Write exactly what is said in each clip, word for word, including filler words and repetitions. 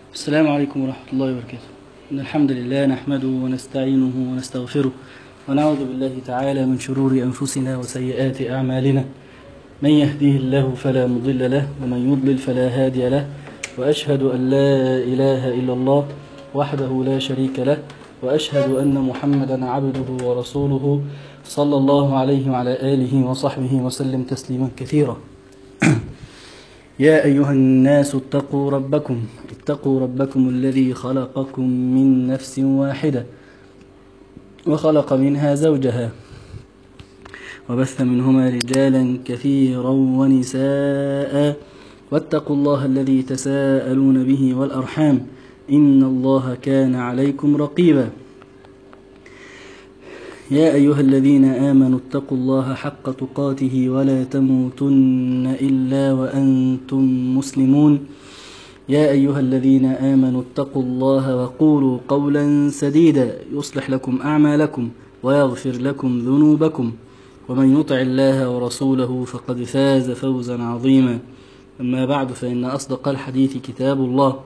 السلام عليكم ورحمة الله وبركاته. إن الحمد لله نحمده ونستعينه ونستغفره ونعوذ بالله تعالى من شرور أنفسنا وسيئات أعمالنا. من يهديه الله فلا مضل له ومن يضلل فلا هادي له، وأشهد أن لا إله إلا الله وحده لا شريك له، وأشهد أن محمدا عبده ورسوله صلى الله عليه وعلى آله وصحبه وسلم تسليما كثيرا. يا أيها الناس اتقوا ربكم اتقوا ربكم الذي خلقكم من نفس واحدة وخلق منها زوجها وبث منهما رجالا كثيرا ونساء، واتقوا الله الذي تساءلون به والأرحام إن الله كان عليكم رقيبا. يا أيها الذين آمنوا اتقوا الله حق تقاته ولا تموتن إلا وأنتم مسلمون. يا أيها الذين آمنوا اتقوا الله وقولوا قولا سديدا يصلح لكم أعمالكم ويغفر لكم ذنوبكم، ومن يطع الله ورسوله فقد فاز فوزا عظيما. أما بعد، فإن أصدق الحديث كتاب الله،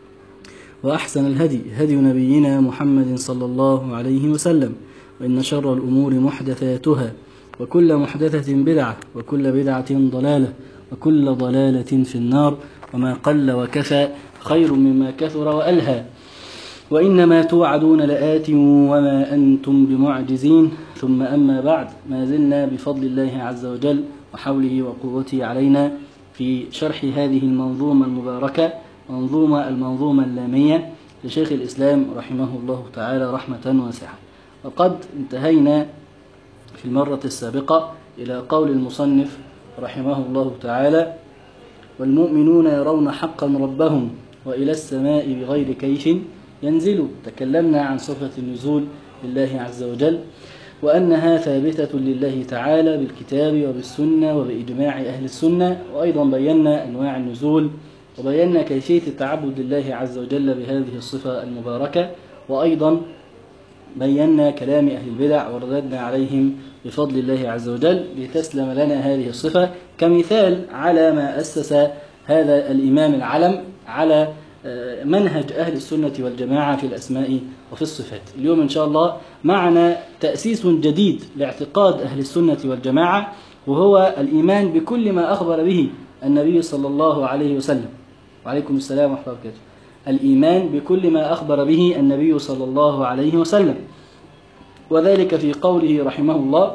وأحسن الهدي هدي نبينا محمد صلى الله عليه وسلم، وإن شر الأمور محدثاتها، وكل محدثة بدعة، وكل بدعة ضلالة، وكل ضلالة في النار. وما قل وكفى خير مما كثر وألهى، وإنما توعدون لآت وما أنتم بمعجزين. ثم أما بعد، ما زلنا بفضل الله عز وجل وحوله وقوته علينا في شرح هذه المنظومة المباركة، منظومة المنظومة اللامية لشيخ الإسلام رحمه الله تعالى رحمة واسعة. وقد انتهينا في المرة السابقة إلى قول المصنف رحمه الله تعالى: والمؤمنون يرون حقا ربهم وإلى السماء بغير كيف ينزلوا. تكلمنا عن صفة النزول لله عز وجل، وأنها ثابتة لله تعالى بالكتاب وبالسنة وبإجماع أهل السنة، وأيضا بينا أنواع النزول، وبينا كيفية التعبد لله عز وجل بهذه الصفة المباركة، وأيضا بينا كلام أهل البدع ورددنا عليهم بفضل الله عز وجل لتسلم لنا هذه الصفة، كمثال على ما أسس هذا الإمام العلم على منهج أهل السنة والجماعة في الأسماء وفي الصفات. اليوم إن شاء الله معنا تأسيس جديد لاعتقاد أهل السنة والجماعة، وهو الإيمان بكل ما أخبر به النبي صلى الله عليه وسلم. وعليكم السلام ورحمة الله وبركاته. الإيمان بكل ما أخبر به النبي صلى الله عليه وسلم، وذلك في قوله رحمه الله: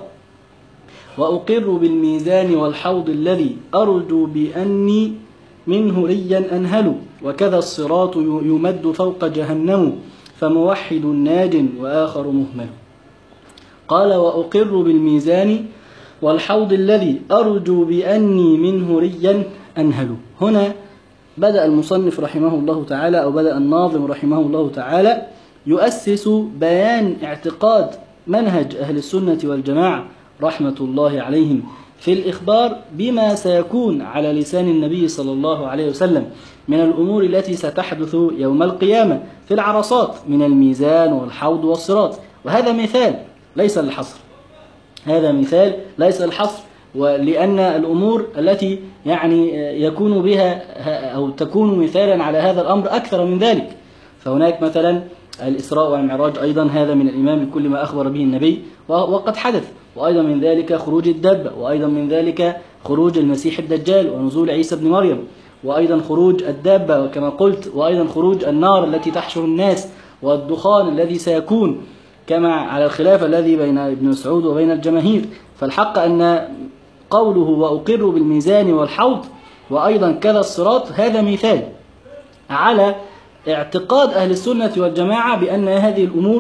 وأقر بالميزان والحوض الذي أرجو بأني منه ريا أنهل، وكذا الصراط يمد فوق جهنم فموحد ناج وآخر مهمل. قال: وأقر بالميزان والحوض الذي أرجو بأني منه ريا أنهل. هنا بدأ المصنف رحمه الله تعالى، أو بدأ الناظم رحمه الله تعالى يؤسس بيان اعتقاد منهج أهل السنة والجماعة رحمة الله عليهم في الإخبار بما سيكون على لسان النبي صلى الله عليه وسلم من الأمور التي ستحدث يوم القيامة في العرصات من الميزان والحوض والصراط. وهذا مثال ليس للحصر، هذا مثال ليس للحصر، ولأن الأمور التي يعني يكون بها أو تكون مثالا على هذا الأمر أكثر من ذلك. فهناك مثلا الإسراء والمعراج، أيضا هذا من الإيمان بكل ما أخبر به النبي وقد حدث، وأيضا من ذلك خروج الدابة، وأيضا من ذلك خروج المسيح الدجال ونزول عيسى بن مريم، وأيضا خروج الدابة وكما قلت، وأيضا خروج النار التي تحشر الناس، والدخان الذي سيكون كما على الخلاف الذي بين ابن مسعود وبين الجماهير. فالحق أن قوله وأقر بالميزان والحوض وأيضا كذا الصراط هذا مثال على اعتقاد أهل السنة والجماعة بأن هذه الأمور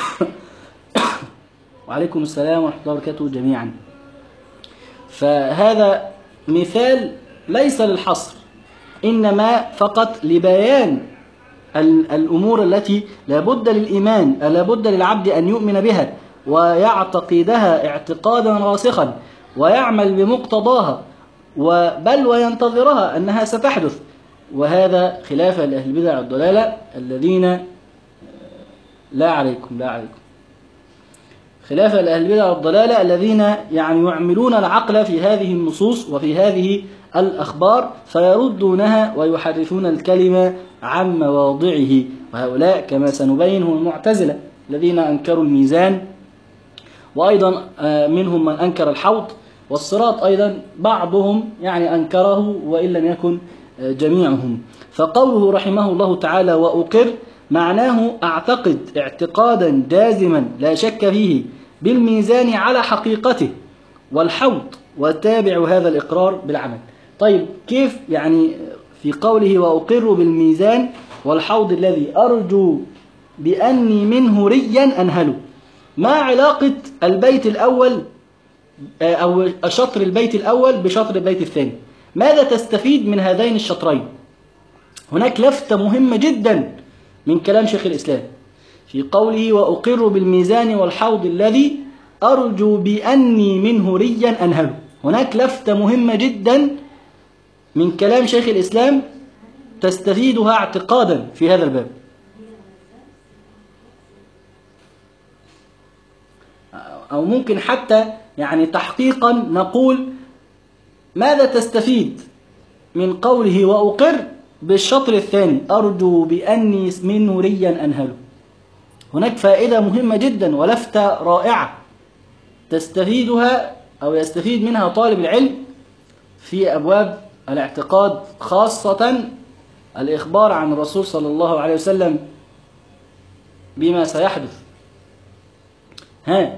وعليكم السلام ورحمة الله وبركاته جميعا. فهذا مثال ليس للحصر، إنما فقط لبيان الأمور التي لابد للإيمان لابد للعبد أن يؤمن بها ويعتقدها اعتقادا راسخا ويعمل بمقتضاها، بل وينتظرها أنها ستحدث. وهذا خلافا لأهل البدع والضلالة الذين لا عليكم لا عليكم خلافا لأهل البدع والضلالة الذين يعني يعملون العقل في هذه النصوص وفي هذه الأخبار فيردونها ويحرفون الكلمة عن مواضعه، وهؤلاء كما سنبين هم المعتزلة الذين أنكروا الميزان، وأيضا منهم من أنكر الحوض والصراط، أيضا بعضهم يعني أنكره وإن لم يكن جميعهم. فقوله رحمه الله تعالى وأقر معناه أعتقد اعتقادا جازما لا شك فيه بالميزان على حقيقته والحوض، وتابع هذا الإقرار بالعمل. طيب كيف يعني في قوله وأقر بالميزان والحوض الذي أرجو بأني منه ريا أنهله، ما علاقة البيت الأول أو شطر البيت الأول بشطر البيت الثاني؟ ماذا تستفيد من هذين الشطرين؟ هناك لفتة مهمة جدا من كلام شيخ الإسلام في قوله وأقر بالميزان والحوض الذي أرجو بأني منه ريا أنهله. هناك لفتة مهمة جدا من كلام شيخ الإسلام تستفيدها اعتقادا في هذا الباب. أو ممكن حتى يعني تحقيقا نقول ماذا تستفيد من قوله وأقر بالشطر الثاني أرجو بأني منه ريا أنهله؟ هناك فائدة مهمة جدا ولفتة رائعة تستفيدها أو يستفيد منها طالب العلم في أبواب الاعتقاد، خاصة الإخبار عن الرسول صلى الله عليه وسلم بما سيحدث. ها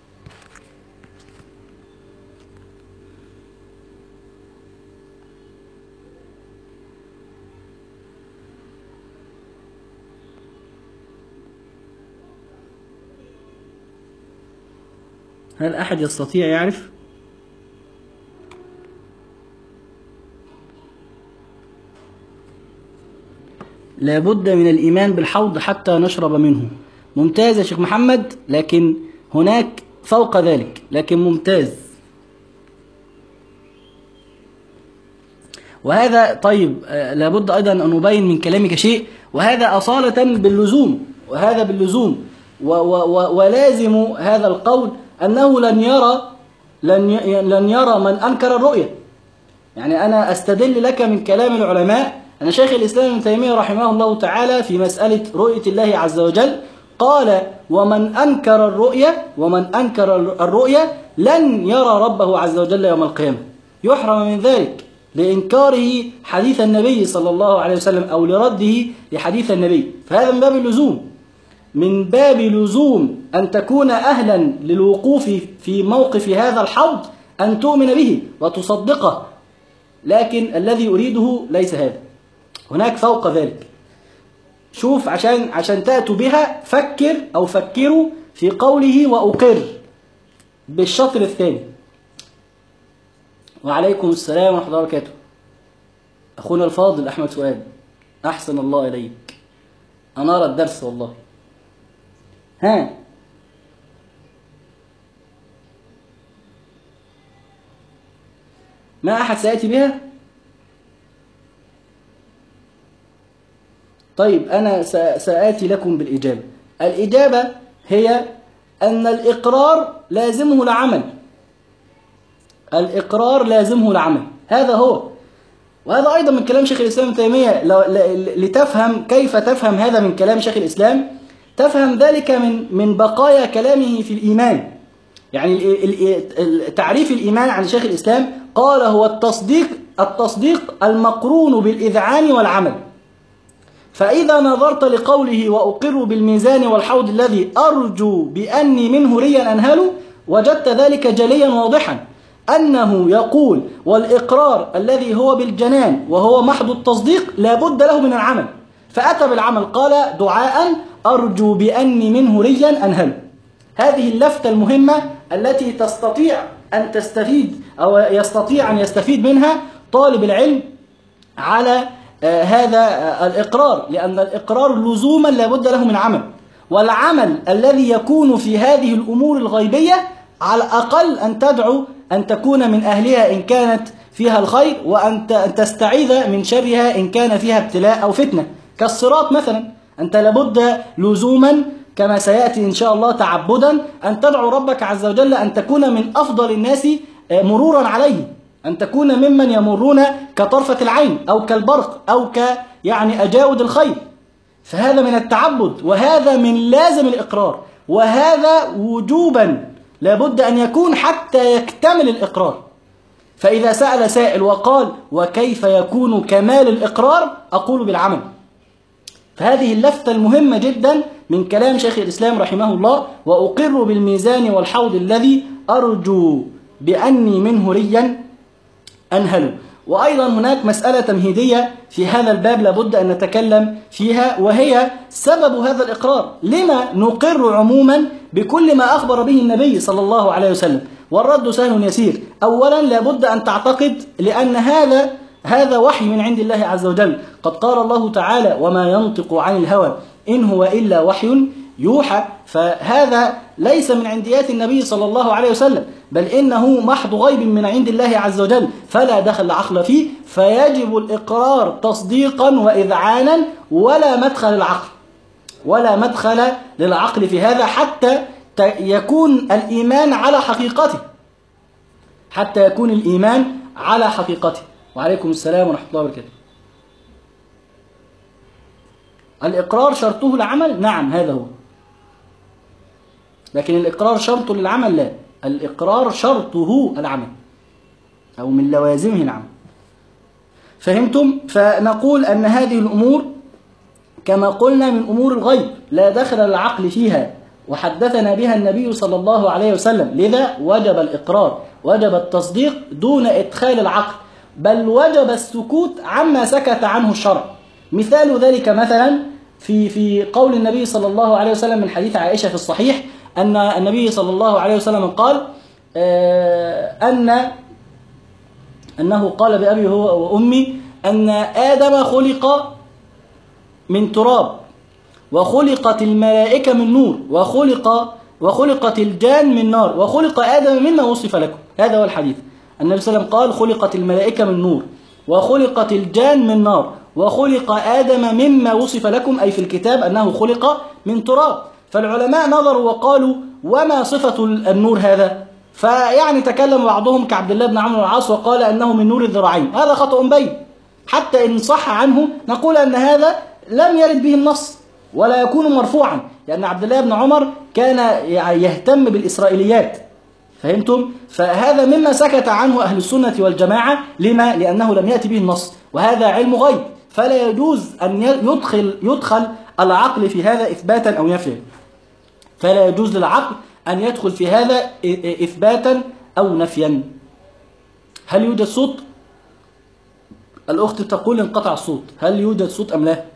هل أحد يستطيع يعرف؟ لابد من الإيمان بالحوض حتى نشرب منه. ممتاز يا شيخ محمد، لكن هناك فوق ذلك، لكن ممتاز. وهذا طيب لابد أيضا أن نبين من كلامك شيء، وهذا أصالة باللزوم، وهذا باللزوم و و ولازم هذا القول أنه لن يرى لن لن يرى من أنكر الرؤية. يعني أنا أستدل لك من كلام العلماء أن شيخ الإسلام ابن تيمية رحمه الله تعالى في مسألة رؤية الله عز وجل قال ومن أنكر الرؤية ومن أنكر الرؤية لن يرى ربه عز وجل يوم القيامة، يحرم من ذلك لإنكاره حديث النبي صلى الله عليه وسلم أو لرده لحديث النبي. فهذا من باب اللزوم، من باب لزوم أن تكون أهلا للوقوف في موقف هذا الحوض أن تؤمن به وتصدقه، لكن الذي أريده ليس هذا، هناك فوق ذلك. شوف عشان عشان تأتوا بها فكر أو فكروا في قوله وأقر بالشطر الثاني. وعليكم السلام ورحمة الله وبركاته أخونا الفاضل أحمد فؤاد، أحسن الله إليك، أنا أرى الدرس والله. ها ما أحد سيأتي بها؟ طيب أنا سآتي لكم بالإجابة. الإجابة هي أن الإقرار لازمه العمل، الإقرار لازمه العمل، هذا هو. وهذا أيضا من كلام شيخ الإسلام ابن تيمية. لتفهم كيف تفهم هذا من كلام شيخ الإسلام، تفهم ذلك من من بقايا كلامه في الإيمان. يعني تعريف الإيمان عن شيخ الإسلام قال هو التصديق التصديق المقرون بالإذعان والعمل. فإذا نظرت لقوله وأقر بالميزان والحوض الذي أرجو بأني منه ريا أنهله، وجدت ذلك جليا واضحا أنه يقول والإقرار الذي هو بالجنان وهو محض التصديق لابد له من العمل، فأتى بالعمل قال دعاء أرجو بأني منه ريا أنهله. هذه اللفتة المهمة التي تستطيع أن تستفيد أو يستطيع أن يستفيد منها طالب العلم على آه هذا آه الإقرار، لأن الإقرار لزوما لابد له من عمل، والعمل الذي يكون في هذه الأمور الغيبية على الأقل أن تدعو أن تكون من أهلها إن كانت فيها الخير، وأن تستعيذ من شرها إن كان فيها ابتلاء أو فتنة، كالصراط مثلا. أنت لابد لزوما كما سيأتي إن شاء الله تعبدا أن تدعو ربك عز وجل أن تكون من أفضل الناس مرورا عليه، أن تكون ممن يمرون كطرفة العين أو كالبرق أو ك يعني أجاود الخيل، فهذا من التعبد، وهذا من لازم الإقرار، وهذا وجوبا لابد أن يكون حتى يكتمل الإقرار. فإذا سأل سائل وقال وكيف يكون كمال الإقرار؟ أقول بالعمل. فهذه اللفتة المهمة جدا من كلام شيخ الإسلام رحمه الله: وأقر بالميزان والحوض الذي أرجو بأني منه ريا أنهل. وأيضا هناك مسألة تمهيدية في هذا الباب لابد أن نتكلم فيها، وهي سبب هذا الإقرار. لما نقر عموما بكل ما أخبر به النبي صلى الله عليه وسلم؟ والرد سهل يسير. أولا لابد أن تعتقد لأن هذا هذا وحي من عند الله عز وجل. قد قال الله تعالى: وما ينطق عن الهوى إن هو إلا وحي يوحى. فهذا ليس من عنديات النبي صلى الله عليه وسلم، بل إنه محض غيب من عند الله عز وجل، فلا دخل عقل فيه، فيجب الإقرار تصديقا وإذعانا، ولا مدخل العقل ولا مدخل للعقل في هذا، حتى يكون الإيمان على حقيقته حتى يكون الإيمان على حقيقته. وعليكم السلام ورحمة الله وبركاته. الإقرار شرطه العمل؟ نعم هذا هو، لكن الإقرار شرط للعمل؟ لا، الإقرار شرطه العمل أو من لوازمه العمل. فهمتم؟ فنقول أن هذه الأمور كما قلنا من أمور الغيب لا دخل العقل فيها، وحدثنا بها النبي صلى الله عليه وسلم، لذا وجب الإقرار، وجب التصديق دون إدخال العقل، بل وجب السكوت عما سكت عنه الشرع. مثال ذلك مثلا في في قول النبي صلى الله عليه وسلم من حديث عائشة في الصحيح أن النبي صلى الله عليه وسلم قال أن أنه قال بأبي هو وأمي أن آدم خلق من تراب، وخلقت الملائكة من نور، وخلق وخلقت الجان من نار، وخلق آدم مما وصف لكم. هذا هو الحديث. النبي صلى الله عليه وسلم قال: خلقت الملائكة من نور، وخلقت الجان من نار، وخلق آدم مما وصف لكم، أي في الكتاب أنه خلق من تراب. فالعلماء نظروا وقالوا: وما صفة النور هذا؟ فيعني تكلم بعضهم كعبد الله بن عمرو العاص وقال أنه من نور الذراعين. هذا خطأ بين، حتى إن صح عنه نقول أن هذا لم يرد به النص ولا يكون مرفوعا، لأن عبد الله بن عمر كان يهتم بالإسرائيليات. فهمتم؟ فهذا مما سكت عنه أهل السنة والجماعة. لما؟ لأنه لم يأتي به النص، وهذا علم غيب، فلا يجوز أن يدخل يدخل العقل في هذا إثباتا أو نفيا. فلا يجوز للعقل أن يدخل في هذا إثباتا أو نفيا. هل يوجد صوت؟ الأخت تقول انقطع الصوت. هل يوجد صوت أم لا؟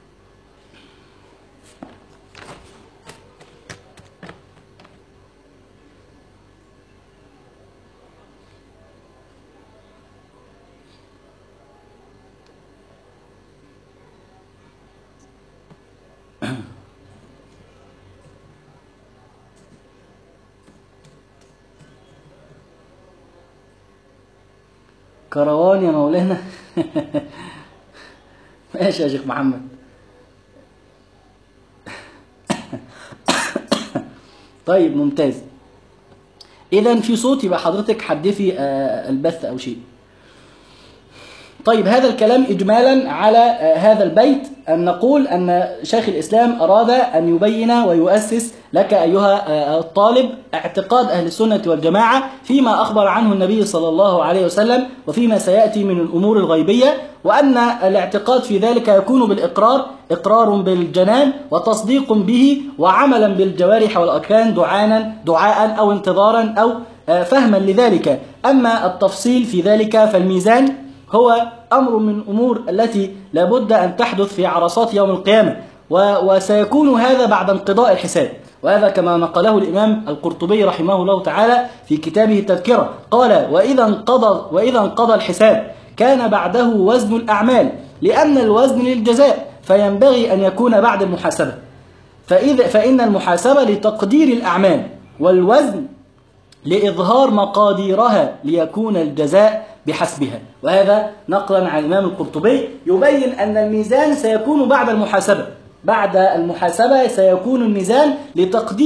كروان يا مولانا. ماشي يا شيخ محمد. طيب ممتاز. إذا في صوت يبقى حضرتك حدثي البث أو شيء. طيب هذا الكلام إجمالا على هذا البيت، أن نقول أن شيخ الإسلام أراد أن يبين ويؤسس لك أيها الطالب اعتقاد أهل السنة والجماعة فيما أخبر عنه النبي صلى الله عليه وسلم وفيما سيأتي من الأمور الغيبية، وأن الاعتقاد في ذلك يكون بالإقرار، إقرار بالجنان وتصديق به وعملا بالجوارح والأركان، دعاء دعاء أو انتظارا أو فهما لذلك. أما التفصيل في ذلك فالميزان هو أمر من أمور التي لابد أن تحدث في عرصات يوم القيامة، وسيكون هذا بعد انقضاء الحساب. وهذا كما نقله الإمام القرطبي رحمه الله تعالى في كتابه التذكرة، قال: وإذا انقضى, وإذا انقضى الحساب كان بعده وزن الأعمال، لأن الوزن للجزاء فينبغي أن يكون بعد المحاسبة، فإذا فإن المحاسبة لتقدير الأعمال، والوزن لإظهار مقاديرها ليكون الجزاء بحسبها. وهذا نقلا عن الإمام القرطبي يبين أن الميزان سيكون بعد المحاسبة، بعد المحاسبة سيكون الميزان لتقدير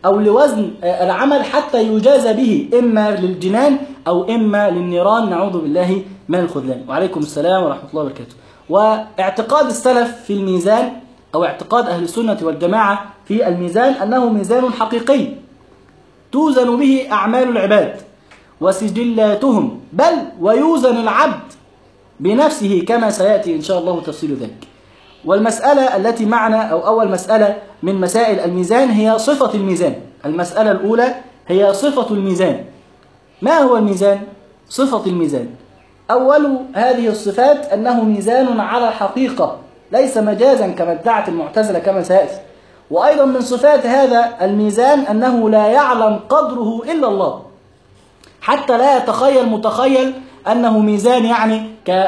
أو لوزن العمل حتى يجازى به، إما للجنان أو إما للنيران، نعوذ بالله من الخذلان. وعليكم السلام ورحمة الله وبركاته. واعتقاد السلف في الميزان أو اعتقاد أهل السنة والجماعة في الميزان أنه ميزان حقيقي توزن به أعمال العباد وسجلاتهم، بل ويوزن العبد بنفسه كما سيأتي إن شاء الله تفصيل ذلك. والمسألة التي معنا أو أول مسألة من مسائل الميزان هي صفة الميزان. المسألة الأولى هي صفة الميزان. ما هو الميزان؟ صفة الميزان أول هذه الصفات أنه ميزان على الحقيقة ليس مجازا كما ادعت المعتزلة كما سيأتي. وأيضا من صفات هذا الميزان أنه لا يعلم قدره إلا الله، حتى لا يتخيل متخيل أنه ميزان يعني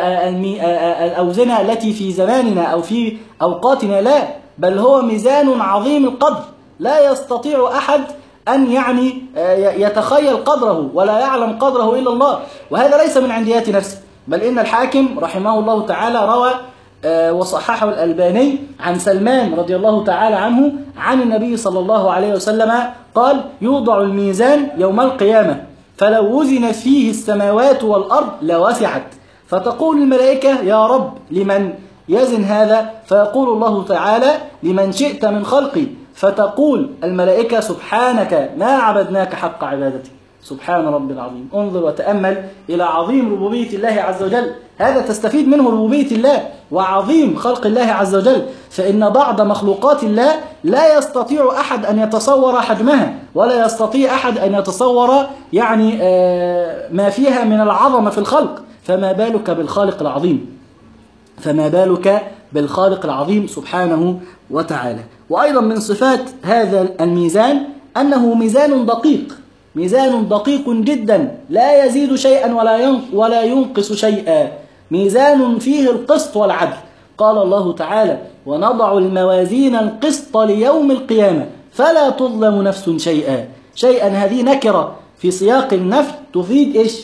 كالأوزنة التي في زماننا أو في أوقاتنا، لا، بل هو ميزان عظيم القدر لا يستطيع أحد أن يعني يتخيل قدره ولا يعلم قدره إلا الله. وهذا ليس من عنديات نفسه، بل إن الحاكم رحمه الله تعالى روى وصححه الألباني عن سلمان رضي الله تعالى عنه عن النبي صلى الله عليه وسلم قال: يوضع الميزان يوم القيامة فلو وزنت فيه السماوات والأرض لوسعت، فتقول الملائكة: يا رب لمن يزن هذا؟ فيقول الله تعالى: لمن شئت من خلقي. فتقول الملائكة: سبحانك ما عبدناك حق عبادتك. سبحان ربي العظيم. انظر وتأمل إلى عظيم ربوبية الله عز وجل، هذا تستفيد منه ربوبية الله وعظيم خلق الله عز وجل. فإن بعض مخلوقات الله لا يستطيع أحد أن يتصور حجمها، ولا يستطيع أحد أن يتصور يعني ما فيها من العظمة في الخلق، فما بالك بالخالق العظيم، فما بالك بالخالق العظيم سبحانه وتعالى. وأيضا من صفات هذا الميزان أنه ميزان دقيق، ميزان دقيق جدا لا يزيد شيئا ولا ولا ينقص شيئا، ميزان فيه القسط والعدل. قال الله تعالى: ونضع الموازين القسط ليوم القيامة فلا تظلم نفس شيئا. شيئا هذه نكرة في سياق النفي تفيد إيش؟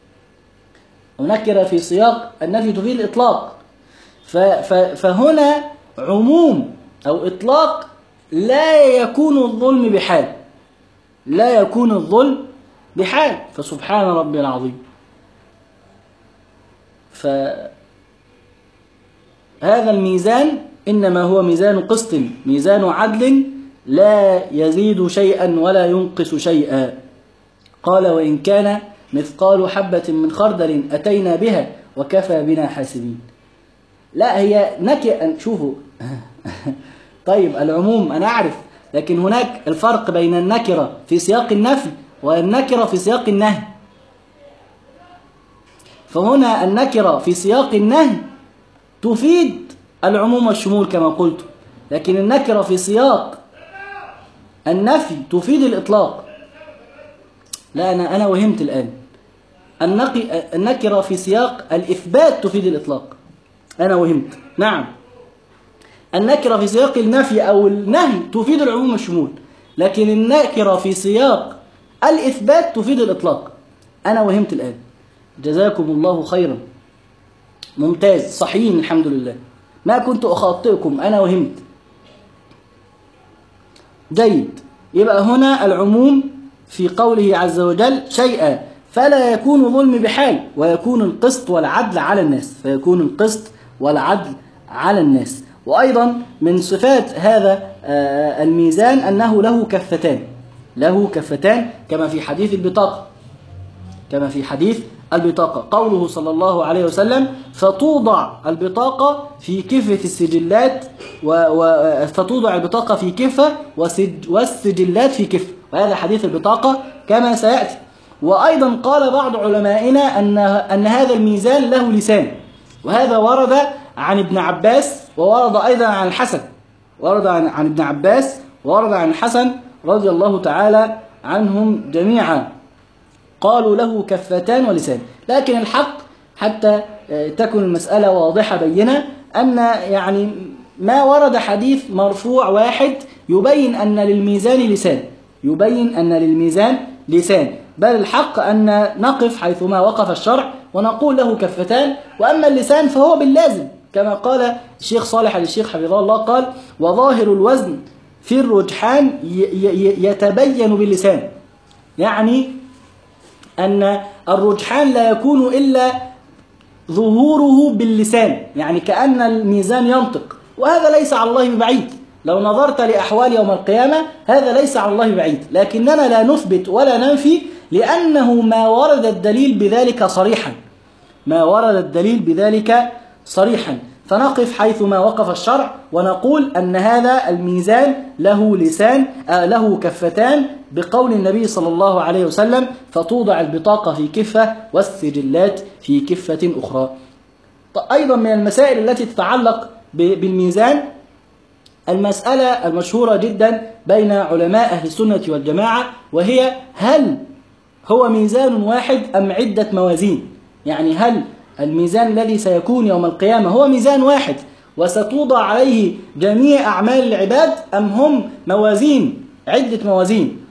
ونكرة في سياق النفي تفيد الإطلاق. فهنا عموم أو إطلاق لا يكون الظلم بحال، لا يكون الظلم بحال. فسبحان ربي العظيم. فهذا الميزان إنما هو ميزان قسط، ميزان عدل لا يزيد شيئا ولا ينقص شيئا. قال: وإن كان مثقال حبة من خردل أتينا بها وكفى بنا حاسبين. لا، هي نكرة. شوفوا طيب العموم أنا أعرف، لكن هناك الفرق بين النكرة في سياق النفي والنكرة في سياق النهي. فهنا النكرة في سياق النهي تفيد العموم والشمول كما قلت، لكن النكرة في سياق النفي تفيد الإطلاق. لا، أنا أنا وهمت الآن. النكرة في سياق الإثبات تفيد الإطلاق. أنا وهمت. نعم، النكرة في سياق النفي أو النهي تفيد العموم والشمول، لكن النكرة في سياق الإثبات تفيد الإطلاق. أنا وهمت الآن. جزاكم الله خيرا. ممتاز، صحيين الحمد لله، ما كنت أخاطئكم، أنا وهمت. جيد. يبقى هنا العموم في قوله عز وجل: شيئا فلا يكون ظلم بحال، ويكون القسط والعدل على الناس، فيكون القسط والعدل على الناس. وأيضا من صفات هذا الميزان أنه له كفتان، له كفتان كما في حديث البطاقة، كما في حديث البطاقة. قوله صلى الله عليه وسلم: فتوضع البطاقة في كفة السجلات و... فتوضع البطاقة في كفة وسج... والسجلات في كفة. وهذا حديث البطاقة كما سيأتي. وأيضا قال بعض علمائنا أن أن هذا الميزان له لسان، وهذا ورد عن ابن عباس، وورد أيضا عن الحسن، ورد عن, عن ابن عباس وورد عن الحسن رضي الله تعالى عنهم جميعا، قالوا له كفتان ولسان. لكن الحق حتى تكون المسألة واضحة بينة أن يعني ما ورد حديث مرفوع واحد يبين أن للميزان لسان، يبين أن للميزان لسان، بل الحق أن نقف حيثما وقف الشرع ونقول له كفتان. وأما اللسان فهو باللازم، كما قال الشيخ صالح الشيخ حفظه الله، قال: وظاهر الوزن في الرجحان يتبين باللسان، يعني أن الرجحان لا يكون إلا ظهوره باللسان، يعني كأن الميزان ينطق، وهذا ليس على الله ببعيد. لو نظرت لأحوال يوم القيامة هذا ليس على الله بعيد، لكننا لا نثبت ولا ننفي، لأنه ما ورد الدليل بذلك صريحا، ما ورد الدليل بذلك صريحا. فنقف حيث ما وقف الشرع ونقول أن هذا الميزان له لسان، آه له كفتان، بقول النبي صلى الله عليه وسلم: فتوضع البطاقة في كفة والسجلات في كفة أخرى. أيضا من المسائل التي تتعلق بالميزان المسألة المشهورة جدا بين علماء أهل السنة والجماعة، وهي: هل هو ميزان واحد أم عدة موازين؟ يعني هل الميزان الذي سيكون يوم القيامة هو ميزان واحد وستوضع عليه جميع أعمال العباد، أم هم موازين عدة موازين؟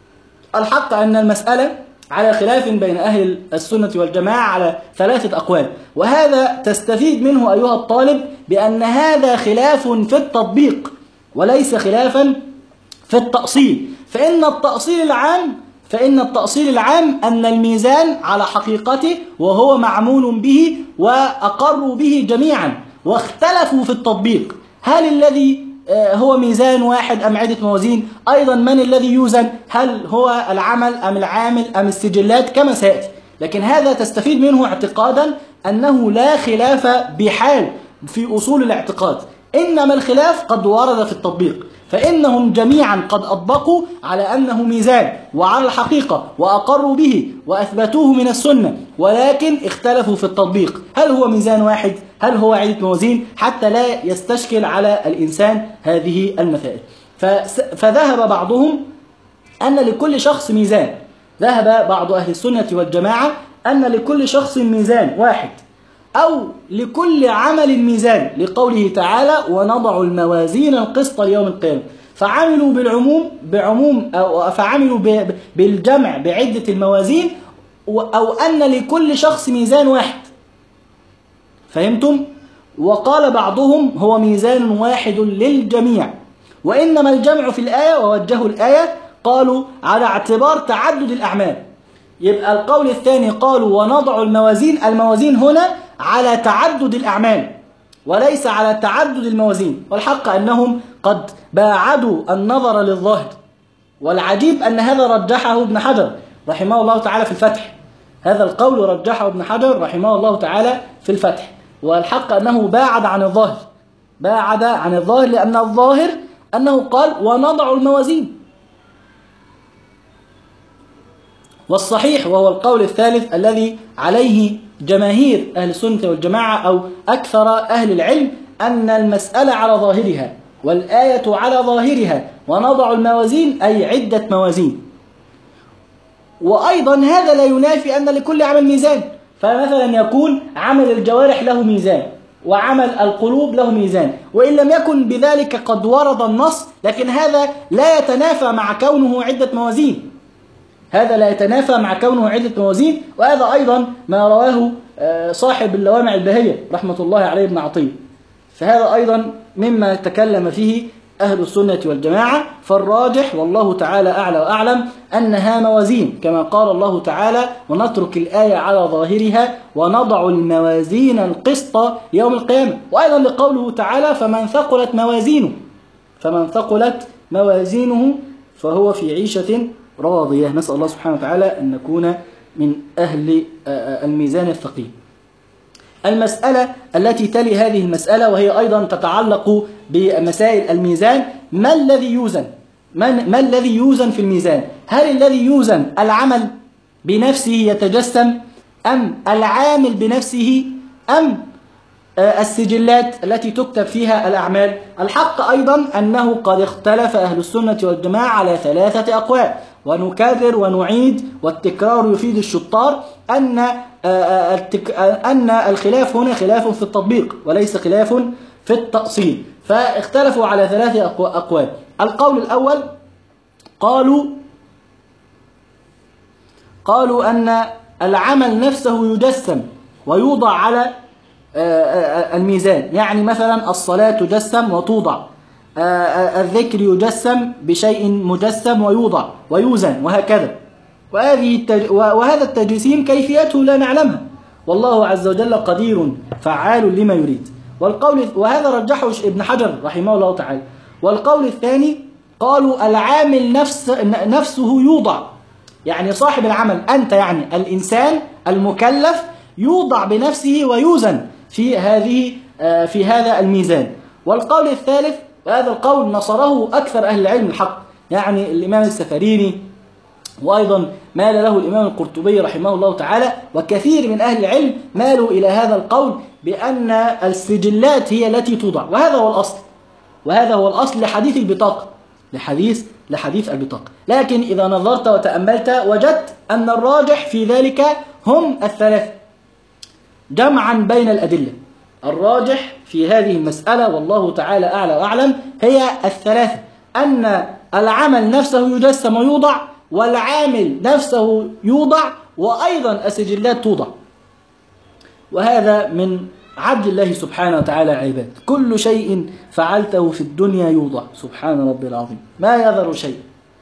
الحق أن المسألة على خلاف بين أهل السنة والجماعة على ثلاثة أقوال، وهذا تستفيد منه أيها الطالب بأن هذا خلاف في التطبيق وليس خلافا في التأصيل. فإن التأصيل العام فإن التأصيل العام أن الميزان على حقيقته وهو معمول به وأقروا به جميعا، واختلفوا في التطبيق: هل الذي هو ميزان واحد أم عدة موازين؟ أيضا من الذي يوزن؟ هل هو العمل أم العامل أم السجلات؟ كما سيأتي. لكن هذا تستفيد منه اعتقادا أنه لا خلاف بحال في أصول الاعتقاد، إنما الخلاف قد ورد في التطبيق، فإنهم جميعا قد أطبقوا على أنه ميزان وعلى الحقيقة وأقروا به وأثبتوه من السنة، ولكن اختلفوا في التطبيق: هل هو ميزان واحد؟ هل هو عدة موازين؟ حتى لا يستشكل على الإنسان هذه المسائل. فذهب بعضهم أن لكل شخص ميزان، ذهب بعض أهل السنة والجماعة أن لكل شخص ميزان واحد، أو لكل عمل ميزان، لقوله تعالى: ونضع الموازين القسط ليوم القيامة. فعملوا بالعموم بعموم أو فعملوا بالجمع بعدة الموازين، أو أن لكل شخص ميزان واحد. فهمتم؟ وقال بعضهم: هو ميزان واحد للجميع، وإنما الجمع في الآية، ووجهوا الآية قالوا على اعتبار تعدد الأعمال. يبقى القول الثاني قالوا: ونضع الموازين، الموازين هنا على تعدد الأعمال وليس على تعدد الموازين، والحق أنهم قد باعدوا النظر للظاهر. والعجيب أن هذا رجحه ابن حجر رحمه الله تعالى في الفتح، هذا القول رجحه ابن حجر رحمه الله تعالى في الفتح، والحق أنه باعد عن الظاهر، باعد عن الظاهر، لأن الظاهر أنه قال: ونضع الموازين. والصحيح وهو القول الثالث الذي عليه جماهير أهل السنة والجماعة أو أكثر أهل العلم، أن المسألة على ظاهرها والآية على ظاهرها، ونضع الموازين أي عدة موازين. وأيضا هذا لا ينافي أن لكل عمل ميزان، فمثلا يكون عمل الجوارح له ميزان وعمل القلوب له ميزان، وإن لم يكن بذلك قد ورد النص، لكن هذا لا يتنافى مع كونه عدة موازين، هذا لا يتنافى مع كونه عدة موازين. وهذا أيضا ما رواه صاحب اللوامع البهية رحمة الله عليه ابن عطية، فهذا أيضا مما تكلم فيه أهل السنة والجماعة. فالراجح والله تعالى أعلى وأعلم أنها موازين، كما قال الله تعالى: ونترك الآية على ظاهرها ونضع الموازين القسط يوم القيامة. وأيضا لقوله تعالى: فمن ثقلت موازينه فمن ثقلت موازينه فهو في عيشة راضية. نسأل الله سبحانه وتعالى أن نكون من أهل الميزان الثقيل. المسألة التي تلي هذه المسألة وهي أيضا تتعلق بمسائل الميزان: ما الذي يوزن؟ من ما الذي يوزن في الميزان؟ هل الذي يوزن العمل بنفسه يتجسم، أم العامل بنفسه، أم السجلات التي تكتب فيها الأعمال؟ الحق أيضا أنه قد اختلف أهل السنة والجماعة على ثلاثة أقوال، ونكرر ونعيد، والتكرار يفيد الشطار، أن أن الخلاف هنا خلاف في التطبيق وليس خلاف في التأصيل. فاختلفوا على ثلاثة أقوال. القول الأول قالوا قالوا أن العمل نفسه يجسم ويوضع على الميزان، يعني مثلا الصلاة تجسم وتوضع، الذكر يجسم بشيء مجسم ويوضع ويوزن وهكذا. وهذه التج... وهذا التجسيم كيفيته لا نعلمها، والله عز وجل قدير فعال لما يريد. والقول وهذا رجحه ابن حجر رحمه الله تعالى. والقول الثاني قالوا العامل نفس نفسه يوضع، يعني صاحب العمل أنت، يعني الإنسان المكلف يوضع بنفسه ويوزن في هذه في هذا الميزان. والقول الثالث، وهذا القول نصره أكثر أهل العلم الحق، يعني الإمام السفريني، وأيضا مال له الإمام القرطبي رحمه الله تعالى، وكثير من أهل العلم مالوا إلى هذا القول بأن السجلات هي التي توضع، وهذا هو الأصل، وهذا هو الأصل لحديث البطاقة، لحديث لحديث البطاقة. لكن إذا نظرت وتأملت وجدت أن الراجح في ذلك هم الثلاثة جمعا بين الأدلة. الراجح في هذه المسألة والله تعالى أعلى وأعلم هي الثلاثة، أن العمل نفسه يجسم ويوضع، والعامل نفسه يوضع، وأيضا السجلات توضع. وهذا من عدل الله سبحانه وتعالى العباد، كل شيء فعلته في الدنيا يوضع، سبحان ربي العظيم ما يذر شيء.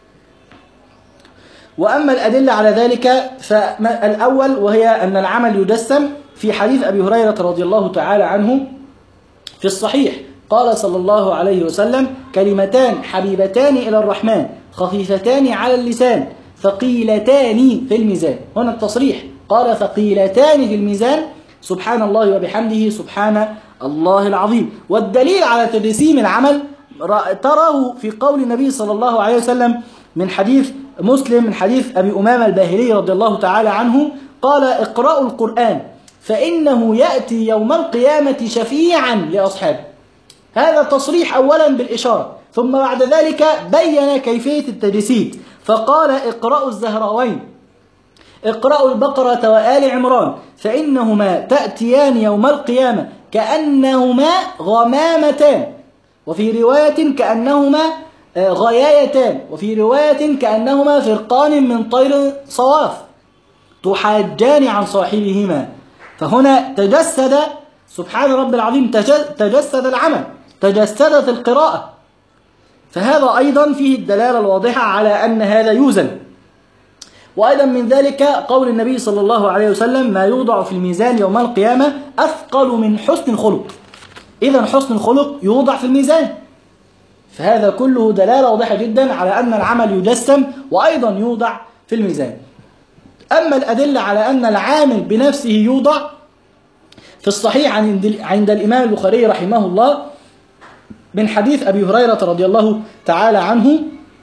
وأما الأدلة على ذلك فالأول وهي أن العمل يجسم في حديث أبي هريرة رضي الله تعالى عنه في الصحيح، قال صلى الله عليه وسلم: كلمتان حبيبتان إلى الرحمن خفيفتان على اللسان ثقيلتان في الميزان. هنا التصريح، قال ثقيلتان في الميزان، سبحان الله وبحمده سبحان الله العظيم. والدليل على تجسيم العمل تراه في قول النبي صلى الله عليه وسلم من حديث مسلم من حديث أبي أمامة الباهلي رضي الله تعالى عنه، قال: اقرأوا القرآن فإنه يأتي يوم القيامة شفيعا لأصحابه. هذا تصريح أولا بالإشارة، ثم بعد ذلك بين كيفية التجسيد، فقال: اقرأوا الزهراوين، اقرأوا البقرة وآل عمران فإنهما تأتيان يوم القيامة كأنهما غمامتان، وفي رواية كأنهما غيايتان، وفي رواية كأنهما فرقان من طير صواف تحاجان عن صاحبهما. فهنا تجسد سبحان رب العظيم، تجسد العمل، تجسدت القراءة. فهذا أيضا فيه الدلالة الواضحة على أن هذا يوزن. وأيضا من ذلك قول النبي صلى الله عليه وسلم: ما يوضع في الميزان يوم القيامة أثقل من حسن الخلق. إذا حسن الخلق يوضع في الميزان، فهذا كله دلالة واضحة جدا على أن العمل يجسم وأيضا يوضع في الميزان. أما الأدلة على أن العامل بنفسه يوضع في الصحيح عند الإمام البخاري رحمه الله من حديث أبي هريرة رضي الله تعالى عنه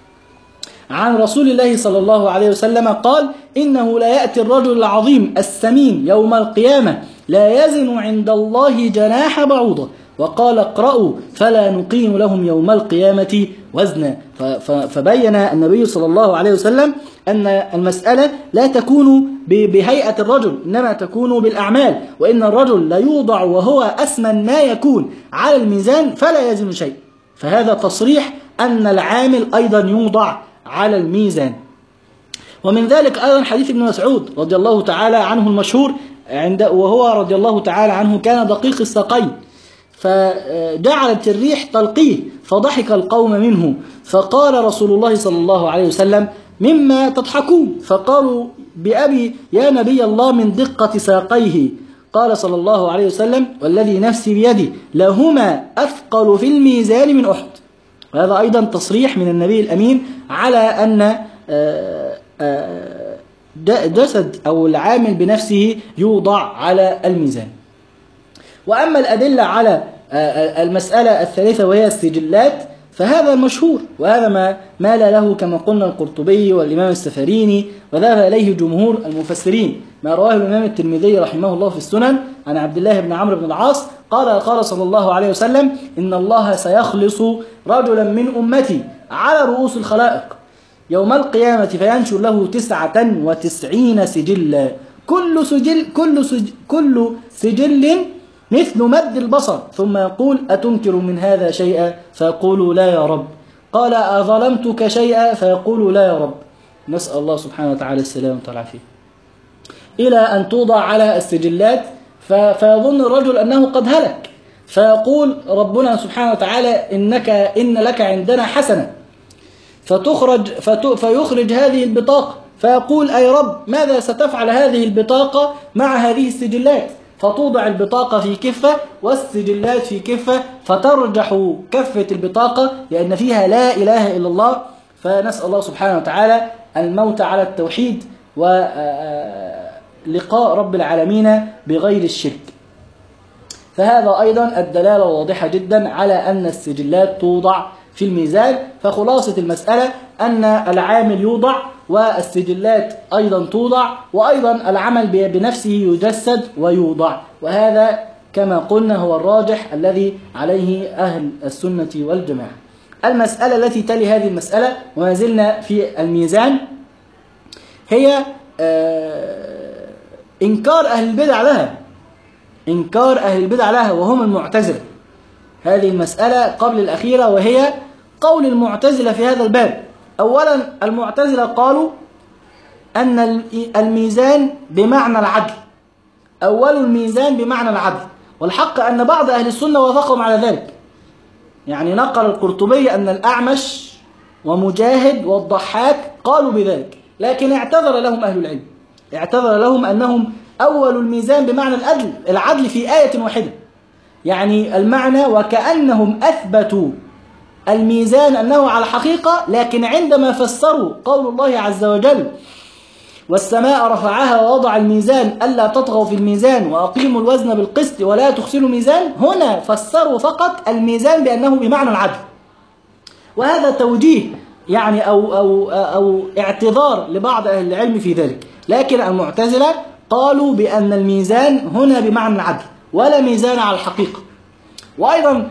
عن رسول الله صلى الله عليه وسلم قال: إنه لا يأتي الرجل العظيم السمين يوم القيامة لا يزن عند الله جناح بعوضة، وقال: اقرأوا فلا نقيم لهم يوم القيامة وزنا. فبين النبي صلى الله عليه وسلم أن المسألة لا تكون بهيئة الرجل، إنما تكون بالأعمال، وإن الرجل لا يوضع وهو أسمن ما يكون على الميزان فلا يزن شيء. فهذا تصريح أن العامل أيضا يوضع على الميزان. ومن ذلك أيضا حديث ابن مسعود رضي الله تعالى عنه المشهور، عند وهو رضي الله تعالى عنه كان دقيق الساقين، فجعلت الريح تلقيه فضحك القوم منه، فقال رسول الله صلى الله عليه وسلم: مما تضحكون؟ فقالوا: بأبي يا نبي الله من دقة ساقيه. قال صلى الله عليه وسلم: والذي نفسي بيدي لهما أثقل في الميزان من أحد. وهذا أيضا تصريح من النبي الأمين على أن جسد أو العامل بنفسه يوضع على الميزان. وأما الأدلة على المسألة الثالثة وهي السجلات فهذا المشهور، وهذا ما مال له كما قلنا القرطبي والإمام السفريني، وذهب إليه جمهور المفسرين، ما رواه الإمام الترمذي رحمه الله في السنن عن عبد الله بن عمرو بن العاص قال: قال صلى الله عليه وسلم: إن الله سيخلص رجلا من أمتي على رؤوس الخلائق يوم القيامة فينشر له تسعة وتسعين سجلا، كل سجل كل سجل, كل سجل مثل مد البصر، ثم يقول: أتنكر من هذا شيئا؟ فيقول: لا يا رب. قال: أظلمتك شيئا؟ فيقول: لا يا رب. نسأل الله سبحانه وتعالى السلامة والعافية. إلى أن توضع على السجلات فيظن الرجل أنه قد هلك، فيقول ربنا سبحانه وتعالى إنك إن لك عندنا حسنة، فتخرج فيخرج هذه البطاقة، فيقول أي رب ماذا ستفعل هذه البطاقة مع هذه السجلات؟ فتوضع البطاقة في كفة والسجلات في كفة، فترجح كفة البطاقة لأن فيها لا إله إلا الله. فنسأل الله سبحانه وتعالى الموت على التوحيد ولقاء رب العالمين بغير الشرك. فهذا أيضا الدلالة واضحة جدا على أن السجلات توضع في الميزان. فخلاصة المسألة أن العامل يوضع والسجلات أيضا توضع، وأيضا العمل بنفسه يجسد ويوضع، وهذا كما قلنا هو الراجح الذي عليه أهل السنة والجماعة. المسألة التي تلي هذه المسألة وما زلنا في الميزان هي إنكار أهل البدع لها، إنكار أهل البدع لها وهم المعتزلة. هذه المسألة قبل الأخيرة، وهي قول المعتزلة في هذا الباب. أولا المعتزلة قالوا أن الميزان بمعنى العدل، أول الميزان بمعنى العدل، والحق أن بعض أهل السنة وافقهم على ذلك. يعني نقل القرطبي أن الأعمش ومجاهد والضحاك قالوا بذلك، لكن اعتذر لهم أهل العلم، اعتذر لهم أنهم أول الميزان بمعنى العدل، العدل في آية واحدة. يعني المعنى وكأنهم أثبتوا الميزان أنه على الحقيقة، لكن عندما فسروا قول الله عز وجل والسماء رفعها ووضع الميزان ألا تطغوا في الميزان وأقيموا الوزن بالقسط ولا تخسروا الميزان، هنا فسروا فقط الميزان بأنه بمعنى العدل. وهذا توجيه يعني أو, أو, أو اعتذار لبعض أهل العلم في ذلك. لكن المعتزلة قالوا بأن الميزان هنا بمعنى العدل ولا ميزان على الحقيقة. وأيضا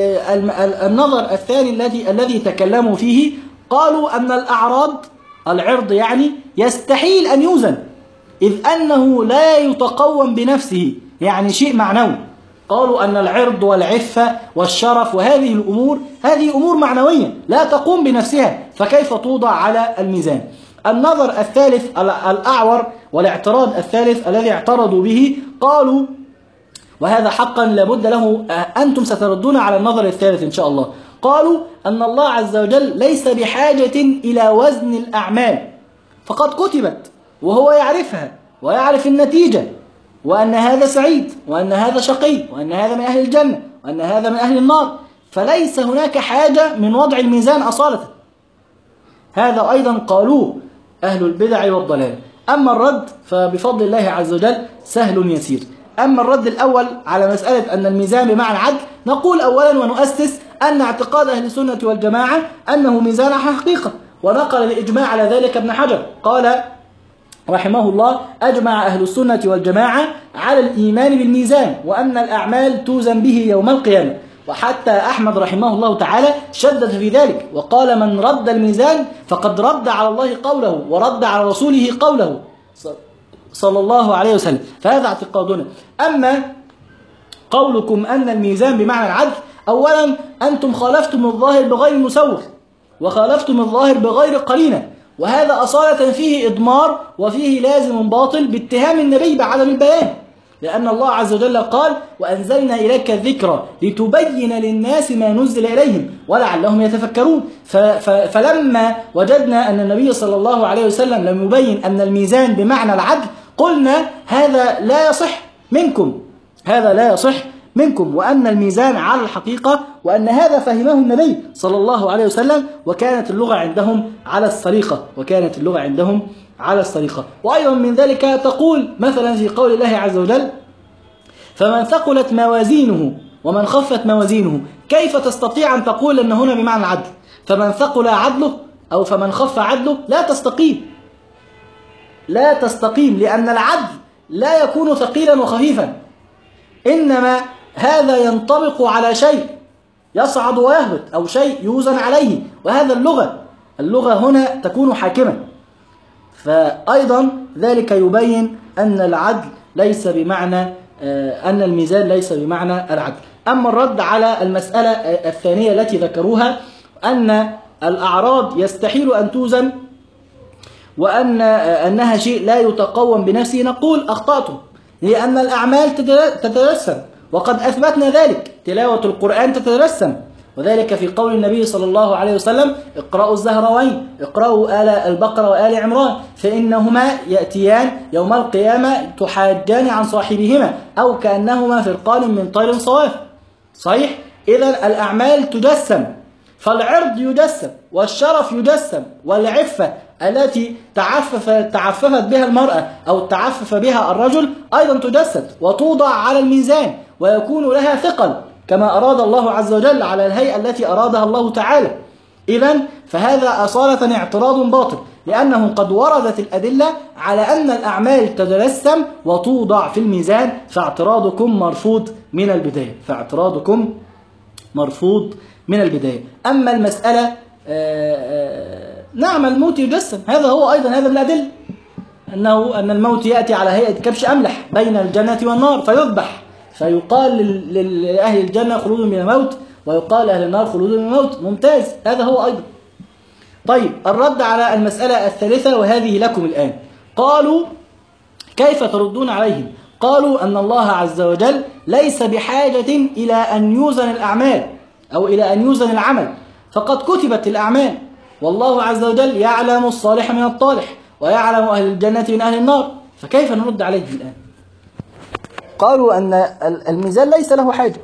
النظر الثاني الذي الذي تكلموا فيه، قالوا أن الأعراض العرض يعني يستحيل أن يوزن، إذ أنه لا يتقوم بنفسه، يعني شيء معنوي. قالوا أن العرض والعفة والشرف وهذه الأمور هذه أمور معنوية لا تقوم بنفسها، فكيف توضع على الميزان؟ النظر الثالث الأعور والاعتراض الثالث الذي اعترضوا به، قالوا وهذا حقا لابد له، أنتم ستردون على النظر الثالث إن شاء الله، قالوا أن الله عز وجل ليس بحاجة إلى وزن الأعمال، فقد كتبت وهو يعرفها ويعرف النتيجة، وأن هذا سعيد وأن هذا شقي وأن هذا من أهل الجنة وأن هذا من أهل النار، فليس هناك حاجة من وضع الميزان أصالة. هذا أيضا قالوه أهل البدع والضلال. أما الرد فبفضل الله عز وجل سهل يسير. أما الرد الأول على مسألة أن الميزان بمعنى عدل، نقول أولا ونؤسس أن اعتقاد أهل السنة والجماعة أنه ميزان حقيقة، ونقل الإجماع على ذلك ابن حجر، قال رحمه الله أجمع أهل السنة والجماعة على الإيمان بالميزان وأن الأعمال توزن به يوم القيامة. وحتى أحمد رحمه الله تعالى شدد في ذلك وقال من رد الميزان فقد رد على الله قوله ورد على رسوله قوله صلى الله عليه وسلم. فهذا اعتقادنا. أما قولكم أن الميزان بمعنى العدل، أولا أنتم خالفتم الظاهر بغير مسوغ وخالفتم الظاهر بغير قرينة، وهذا أصالة فيه إضمار وفيه لازم باطل باتهام النبي بعدم البيان، لأن الله عز وجل قال وأنزلنا إليك الذكر لتبين للناس ما نزل إليهم ولعلهم يتفكرون. فلما وجدنا أن النبي صلى الله عليه وسلم لم يبين أن الميزان بمعنى العدل، قلنا هذا لا يصح منكم، هذا لا يصح منكم، وأن الميزان على الحقيقة، وأن هذا فهمه النبي صلى الله عليه وسلم، وكانت اللغة عندهم على السريقة وكانت اللغة عندهم على السريقة. وأيضا من ذلك تقول مثلا في قول الله عز وجل فمن ثقلت موازينه ومن خفت موازينه، كيف تستطيع أن تقول أن هنا بمعنى العدل؟ فمن ثقل عدله أو فمن خف عدله لا تستقيم، لا تستقيم، لأن العدل لا يكون ثقيلا وخفيفا، إنما هذا ينطبق على شيء يصعد ويهبط أو شيء يوزن عليه، وهذا اللغة اللغة هنا تكون حاكمة. فأيضا ذلك يبين أن العدل ليس بمعنى أن الميزان ليس بمعنى العدل. أما الرد على المسألة الثانية التي ذكروها أن الأعراض يستحيل أن توزن وأن أنها شيء لا يتقوم بنفسه، نقول أخطأتم، لأن الأعمال تتجسم وقد أثبتنا ذلك. تلاوة القرآن تتجسم، وذلك في قول النبي صلى الله عليه وسلم: اقرأوا الزهروين، اقرأوا آل البقرة وآل عمران، فإنهما يأتيان يوم القيامة تحاجان عن صاحبهما أو كأنهما فرقان من طير صواف. صحيح؟ إذا الأعمال تجسم، فالعرض يجسم، والشرف يجسم، والعفة التي تعفف تعففت بها المرأة أو تعفف بها الرجل أيضا تجسد وتوضع على الميزان ويكون لها ثقل كما أراد الله عز وجل على الهيئة التي أرادها الله تعالى. إذن فهذا أصالة اعتراض باطل، لأنه قد وردت الأدلة على أن الأعمال تتجسم وتوضع في الميزان، فاعتراضكم مرفوض من البداية فاعتراضكم مرفوض من البداية. أما المسألة آآ آآ نعم الموت يجسم، هذا هو أيضا هذا من الأدلة، أنه أن الموت يأتي على هيئة كبش أملح بين الجنة والنار فيذبح، فيقال لأهل الجنة خلود من الموت، ويقال لأهل النار خلود من الموت. ممتاز، هذا هو أيضا. طيب الرد على المسألة الثالثة وهذه لكم الآن. قالوا: كيف تردون عليهم؟ قالوا أن الله عز وجل ليس بحاجة إلى أن يوزن الأعمال أو إلى أن يوزن العمل، فقد كتبت الأعمال، والله عز وجل يعلم الصالح من الطالح ويعلم أهل الجنة من أهل النار، فكيف نرد عليهم الآن؟ قالوا أن الميزان ليس له حاجة.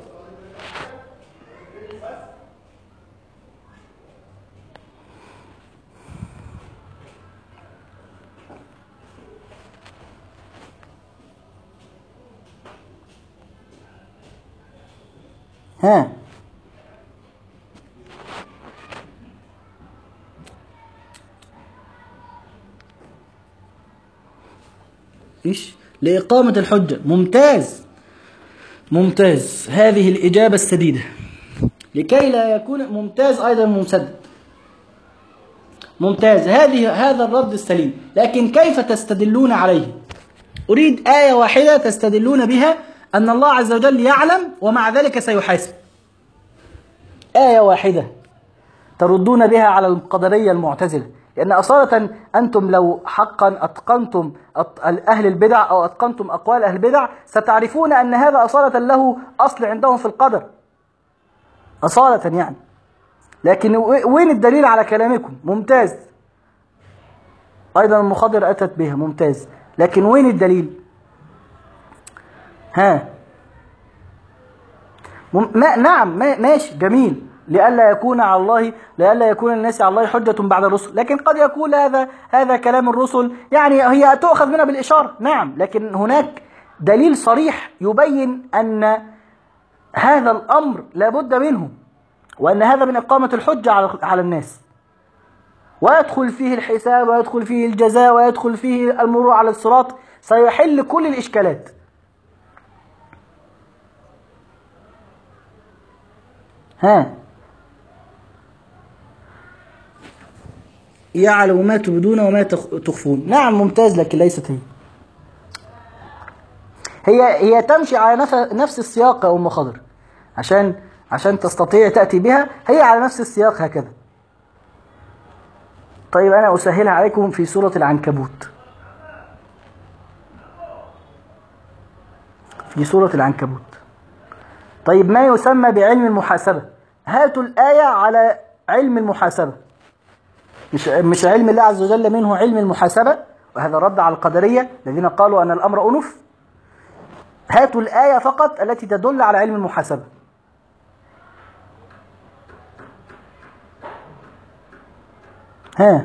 ها إيش؟ لإقامة الحجة. ممتاز ممتاز، هذه الإجابة السديدة لكي لا يكون ممتاز أيضا مسدد. ممتاز، هذه هذا الرد السليم. لكن كيف تستدلون عليه؟ أريد آية واحدة تستدلون بها أن الله عز وجل يعلم ومع ذلك سيحاسب. آية واحدة تردون بها على القدرية المعتزلة، لأن أصالة أنتم لو حقا أتقنتم أهل البدع أو أتقنتم أقوال أهل البدع ستعرفون أن هذا أصالة له أصل عندهم في القدر أصالة يعني. لكن وين الدليل على كلامكم؟ ممتاز، أيضا المخاضر أتت بها. ممتاز، لكن وين الدليل؟ ها ما نعم ما ماشي جميل، لئلا يكون على الله لئلا يكون الناس على الله حجة بعد الرسل، لكن قد يكون هذا هذا كلام الرسل، يعني هي تؤخذ منها بالإشارة. نعم، لكن هناك دليل صريح يبين أن هذا الأمر لابد منه، وأن هذا من إقامة الحجة على على الناس، ويدخل فيه الحساب ويدخل فيه الجزاء ويدخل فيه المرور على الصراط، سيحل كل الإشكالات. ها يعلم ما تبدون وما تخفون. نعم ممتاز، لكن ليست هي هي هي تمشي على نفس السياق يا أم خضر، عشان عشان تستطيع تأتي بها، هي على نفس السياق هكذا. طيب أنا أسهلها عليكم في سورة العنكبوت. في سورة العنكبوت طيب ما يسمى بعلم المحاسبة؟ هاتوا الآية على علم المحاسبة، مش مش علم الله عز وجل منه علم المحاسبة، وهذا رد على القدرية الذين قالوا أن الأمر أنف. هاتوا الآية فقط التي تدل على علم المحاسبة. ها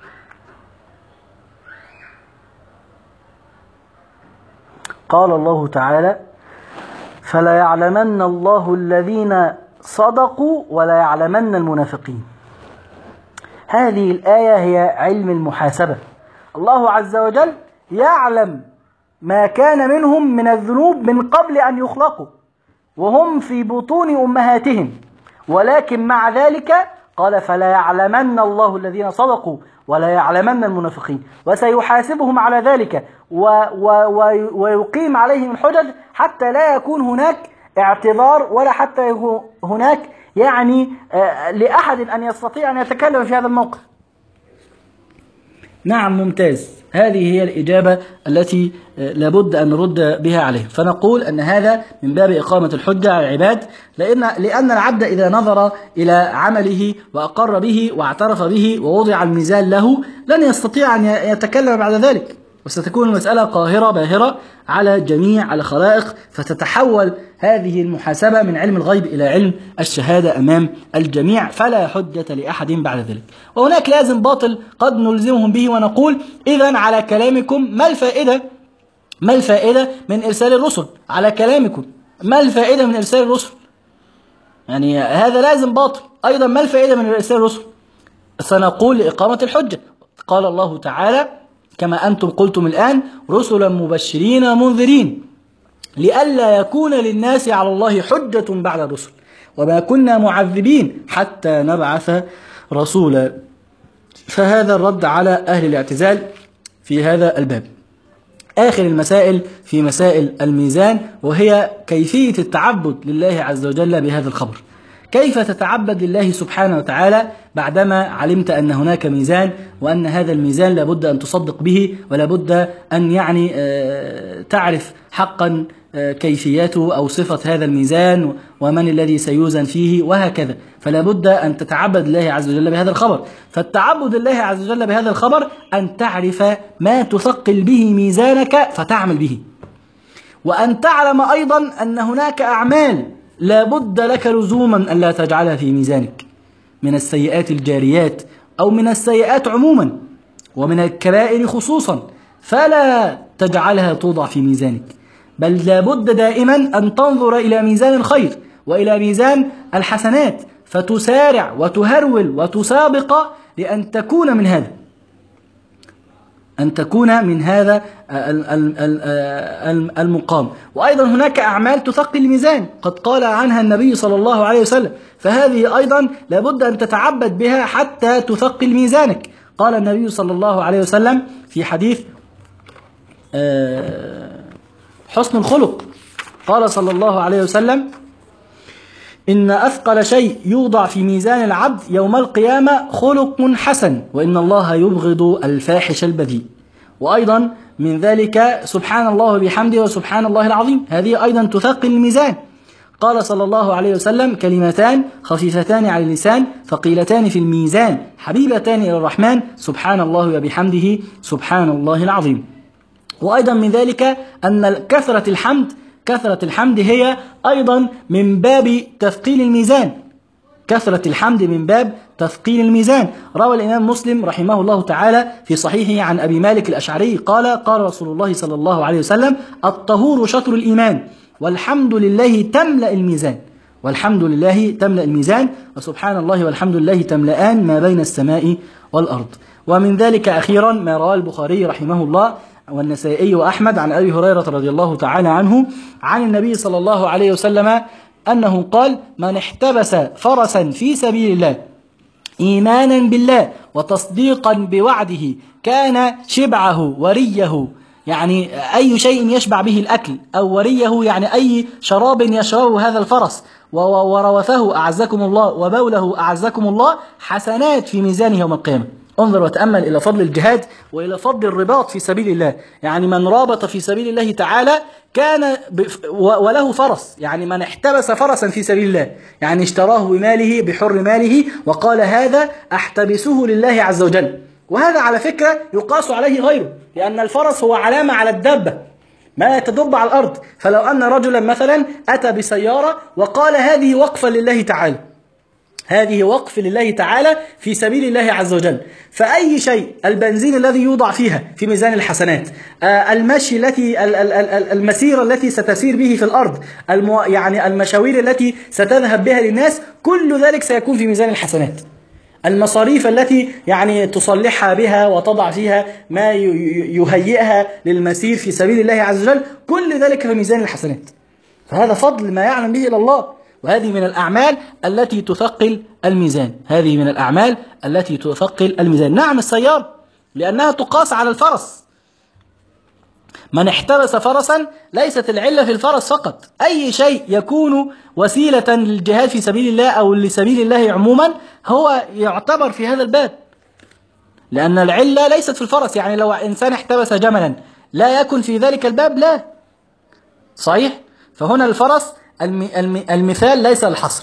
قال الله تعالى: فلا يعلمن الله الذين صدقوا ولا يعلمن المنافقين. هذه الآية هي علم المحاسبة. الله عز وجل يعلم ما كان منهم من الذنوب من قبل أن يخلقوا وهم في بطون أمهاتهم، ولكن مع ذلك قال: فلا يعلمن الله الذين صدقوا ولا يعلمن المنافقين، وسيحاسبهم على ذلك و و و ويقيم عليهم الحجج حتى لا يكون هناك اعتذار ولا حتى هناك يعني لأحد أن يستطيع أن يتكلم في هذا الموقف. نعم ممتاز، هذه هي الإجابة التي لابد أن نرد بها عليه. فنقول أن هذا من باب إقامة الحجة على العباد، لأن لأن العبد إذا نظر إلى عمله وأقر به واعترف به ووضع الميزان له لن يستطيع أن يتكلم بعد ذلك، وستكون المسألة قاهرة باهرة على جميع الخلائق، فتتحول هذه المحاسبة من علم الغيب إلى علم الشهادة أمام الجميع، فلا حجة لأحد بعد ذلك. وهناك لازم باطل قد نلزمهم به ونقول إذن على كلامكم ما الفائدة ما الفائدة من إرسال الرسل؟ على كلامكم ما الفائدة من إرسال الرسل؟ يعني هذا لازم باطل. أيضا ما الفائدة من إرسال الرسل؟ سنقول لإقامة الحجة. قال الله تعالى كما أنتم قلتم الآن رسلا مبشرين ومنذرين لئلا يكون للناس على الله حجة بعد الرسل وما كنا معذبين حتى نبعث رسولا. فهذا الرد على أهل الاعتزال في هذا الباب. آخر المسائل في مسائل الميزان وهي كيفية التعبد لله عز وجل بهذا الخبر. كيف تتعبد لله سبحانه وتعالى بعدما علمت أن هناك ميزان وأن هذا الميزان لابد أن تصدق به ولابد أن يعني تعرف حقا كيفيته أو صفة هذا الميزان ومن الذي سيوزن فيه وهكذا، فلابد أن تتعبد لله عز وجل بهذا الخبر. فالتعبد لله عز وجل بهذا الخبر أن تعرف ما تثقل به ميزانك فتعمل به، وأن تعلم أيضا أن هناك أعمال لابد لك لزوما أن لا تجعلها في ميزانك من السيئات الجاريات أو من السيئات عموما ومن الكبائر خصوصا، فلا تجعلها توضع في ميزانك، بل لابد دائما أن تنظر إلى ميزان الخير وإلى ميزان الحسنات فتسارع وتهرول وتسابق لأن تكون من هذا أن تكون من هذا المقام. وأيضا هناك أعمال تثقل الميزان قد قال عنها النبي صلى الله عليه وسلم، فهذه أيضا لابد أن تتعبد بها حتى تثقل ميزانك. قال النبي صلى الله عليه وسلم في حديث حسن الخلق، قال صلى الله عليه وسلم إن أثقل شيء يوضع في ميزان العبد يوم القيامة خلق حسن وإن الله يبغض الفاحش البذيء. وأيضا من ذلك سبحان الله وبحمده وسبحان الله العظيم، هذه أيضا تثقل الميزان. قال صلى الله عليه وسلم كلمتان خفيفتان على اللسان ثقيلتان في الميزان حبيبتان إلى الرحمن سبحان الله وبحمده سبحان الله العظيم. وأيضا من ذلك أن كثرة الحمد كثرة الحمد هي أيضا من باب تثقيل الميزان، كثرة الحمد من باب تثقيل الميزان. روى الإمام مسلم رحمه الله تعالى في صحيحه عن أبي مالك الأشعري قال قال رسول الله صلى الله عليه وسلم الطهور شطر الإيمان والحمد لله تملأ الميزان والحمد لله تملأ الميزان وسبحان الله والحمد لله تملأان ما بين السماء والأرض. ومن ذلك أخيرا ما رواه البخاري رحمه الله والنسائي وأحمد عن أبي هريرة رضي الله تعالى عنه عن النبي صلى الله عليه وسلم أنه قال من احتبس فرسا في سبيل الله إيمانا بالله وتصديقا بوعده كان شبعه وريه، يعني أي شيء يشبع به الأكل، أو وريه يعني أي شراب يشربه هذا الفرس، وروثه أعزكم الله وبوله أعزكم الله، حسنات في ميزانه يوم القيامة. انظر وتأمل إلى فضل الجهاد وإلى فضل الرباط في سبيل الله. يعني من رابط في سبيل الله تعالى كان وله فرس، يعني من احتبس فرسا في سبيل الله يعني اشتراه بماله بحر ماله وقال هذا احتبسه لله عز وجل. وهذا على فكرة يقاس عليه غيره، لأن الفرس هو علامة على الدابة ما تدب على الأرض. فلو أن رجلا مثلا أتى بسيارة وقال هذه وقفة لله تعالى، هذه وقف لله تعالى في سبيل الله عز وجل، فأي شيء البنزين الذي يوضع فيها في ميزان الحسنات، المشي التي المسيرة التي ستسير به في الأرض، يعني المشاوير التي ستذهب بها للناس، كل ذلك سيكون في ميزان الحسنات. المصاريف التي يعني تصلحها بها وتضع فيها ما يهيئها للمسير في سبيل الله عز وجل، كل ذلك في ميزان الحسنات. فهذا فضل ما يعلم به إلى الله، وهذه من الأعمال التي تثقل الميزان، هذه من الأعمال التي تثقل الميزان. نعم السيارة لأنها تقاس على الفرس، من احتبس فرسا ليست العلة في الفرس فقط، أي شيء يكون وسيلة للجهاد في سبيل الله أو لسبيل الله عموما هو يعتبر في هذا الباب. لأن العلة ليست في الفرس، يعني لو إنسان احتبس جملا لا يكن في ذلك الباب، لا صحيح. فهنا الفرس المثال ليس الحصر.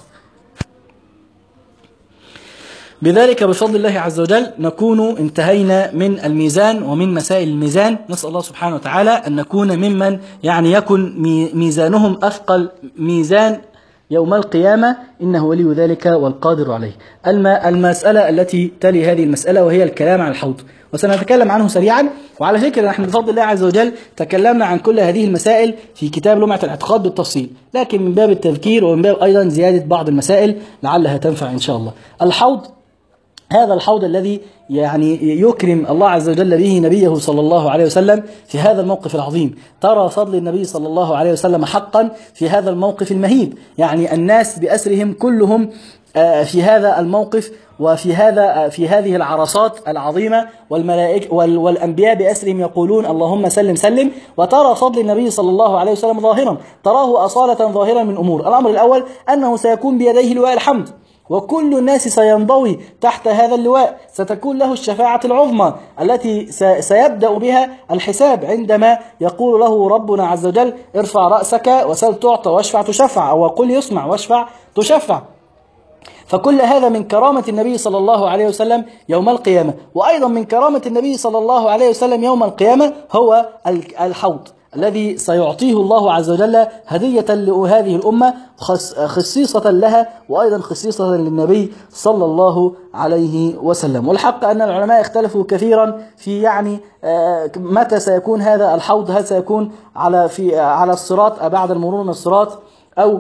بذلك بفضل الله عز وجل نكون انتهينا من الميزان ومن مسائل الميزان. نسأل الله سبحانه وتعالى أن نكون ممن يعني يكن ميزانهم أثقل ميزان يوم القيامة، إنه ولي ذلك والقادر عليه. المسألة التي تلي هذه المسألة وهي الكلام عن الحوض، وسنتكلم عنه سريعا. وعلى فكرة نحن بفضل الله عز وجل تكلمنا عن كل هذه المسائل في كتاب لمعة الاعتقاد بالتفصيل، لكن من باب التذكير ومن باب أيضا زيادة بعض المسائل لعلها تنفع إن شاء الله. الحوض، هذا الحوض الذي يعني يكرم الله عز وجل به نبيه صلى الله عليه وسلم في هذا الموقف العظيم. ترى فضل النبي صلى الله عليه وسلم حقا في هذا الموقف المهيب، يعني الناس بأسرهم كلهم في هذا الموقف وفي هذا في هذه العرصات العظيمة، والملائكة والأنبياء بأسرهم يقولون اللهم سلم سلم. وترى فضل النبي صلى الله عليه وسلم ظاهرا، تراه أصالة ظاهرا من أمور. الأمر الأول أنه سيكون بيديه لواء الحمد، وكل الناس سينضوي تحت هذا اللواء، ستكون له الشفاعة العظمى التي سيبدأ بها الحساب، عندما يقول له ربنا عز وجل ارفع رأسك وسل تعطى واشفع تشفع، أو قل يسمع واشفع تشفع. فكل هذا من كرامة النبي صلى الله عليه وسلم يوم القيامة. وأيضا من كرامة النبي صلى الله عليه وسلم يوم القيامة هو الحوض الذي سيعطيه الله عز وجل هدية لهذه الأمة خصيصة لها، وأيضا خصيصة للنبي صلى الله عليه وسلم. والحق أن العلماء اختلفوا كثيرا في يعني متى سيكون هذا الحوض، هل سيكون على في على الصراط بعد المرور من الصراط، أو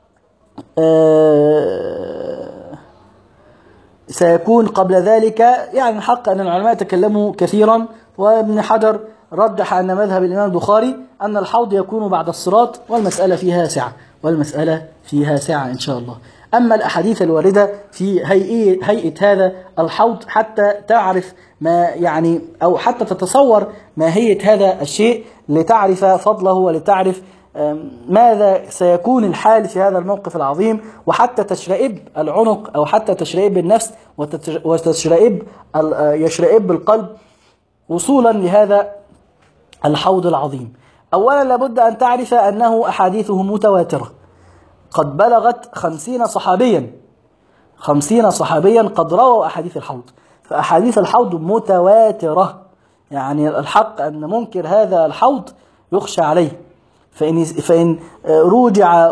سيكون قبل ذلك. يعني الحق أن العلماء تكلموا كثيرا، وابن حجر رجح أن مذهب الإمام البخاري أن الحوض يكون بعد الصراط، والمسألة فيها سعة والمسألة فيها سعة إن شاء الله. أما الأحاديث الواردة في هيئة, هيئة هذا الحوض حتى تعرف ما يعني أو حتى تتصور ماهية هذا الشيء لتعرف فضله ولتعرف ماذا سيكون الحال في هذا الموقف العظيم، وحتى تشرئب العنق أو حتى تشرئب النفس وتشرئب يشرئب القلب وصولا لهذا الحوض العظيم. أولا لابد أن تعرف أنه أحاديثه متواترة، قد بلغت خمسين صحابيا خمسين صحابيا قد رووا أحاديث الحوض، فأحاديث الحوض متواترة. يعني الحق أن منكر هذا الحوض يخشى عليه، فإن, فإن روجع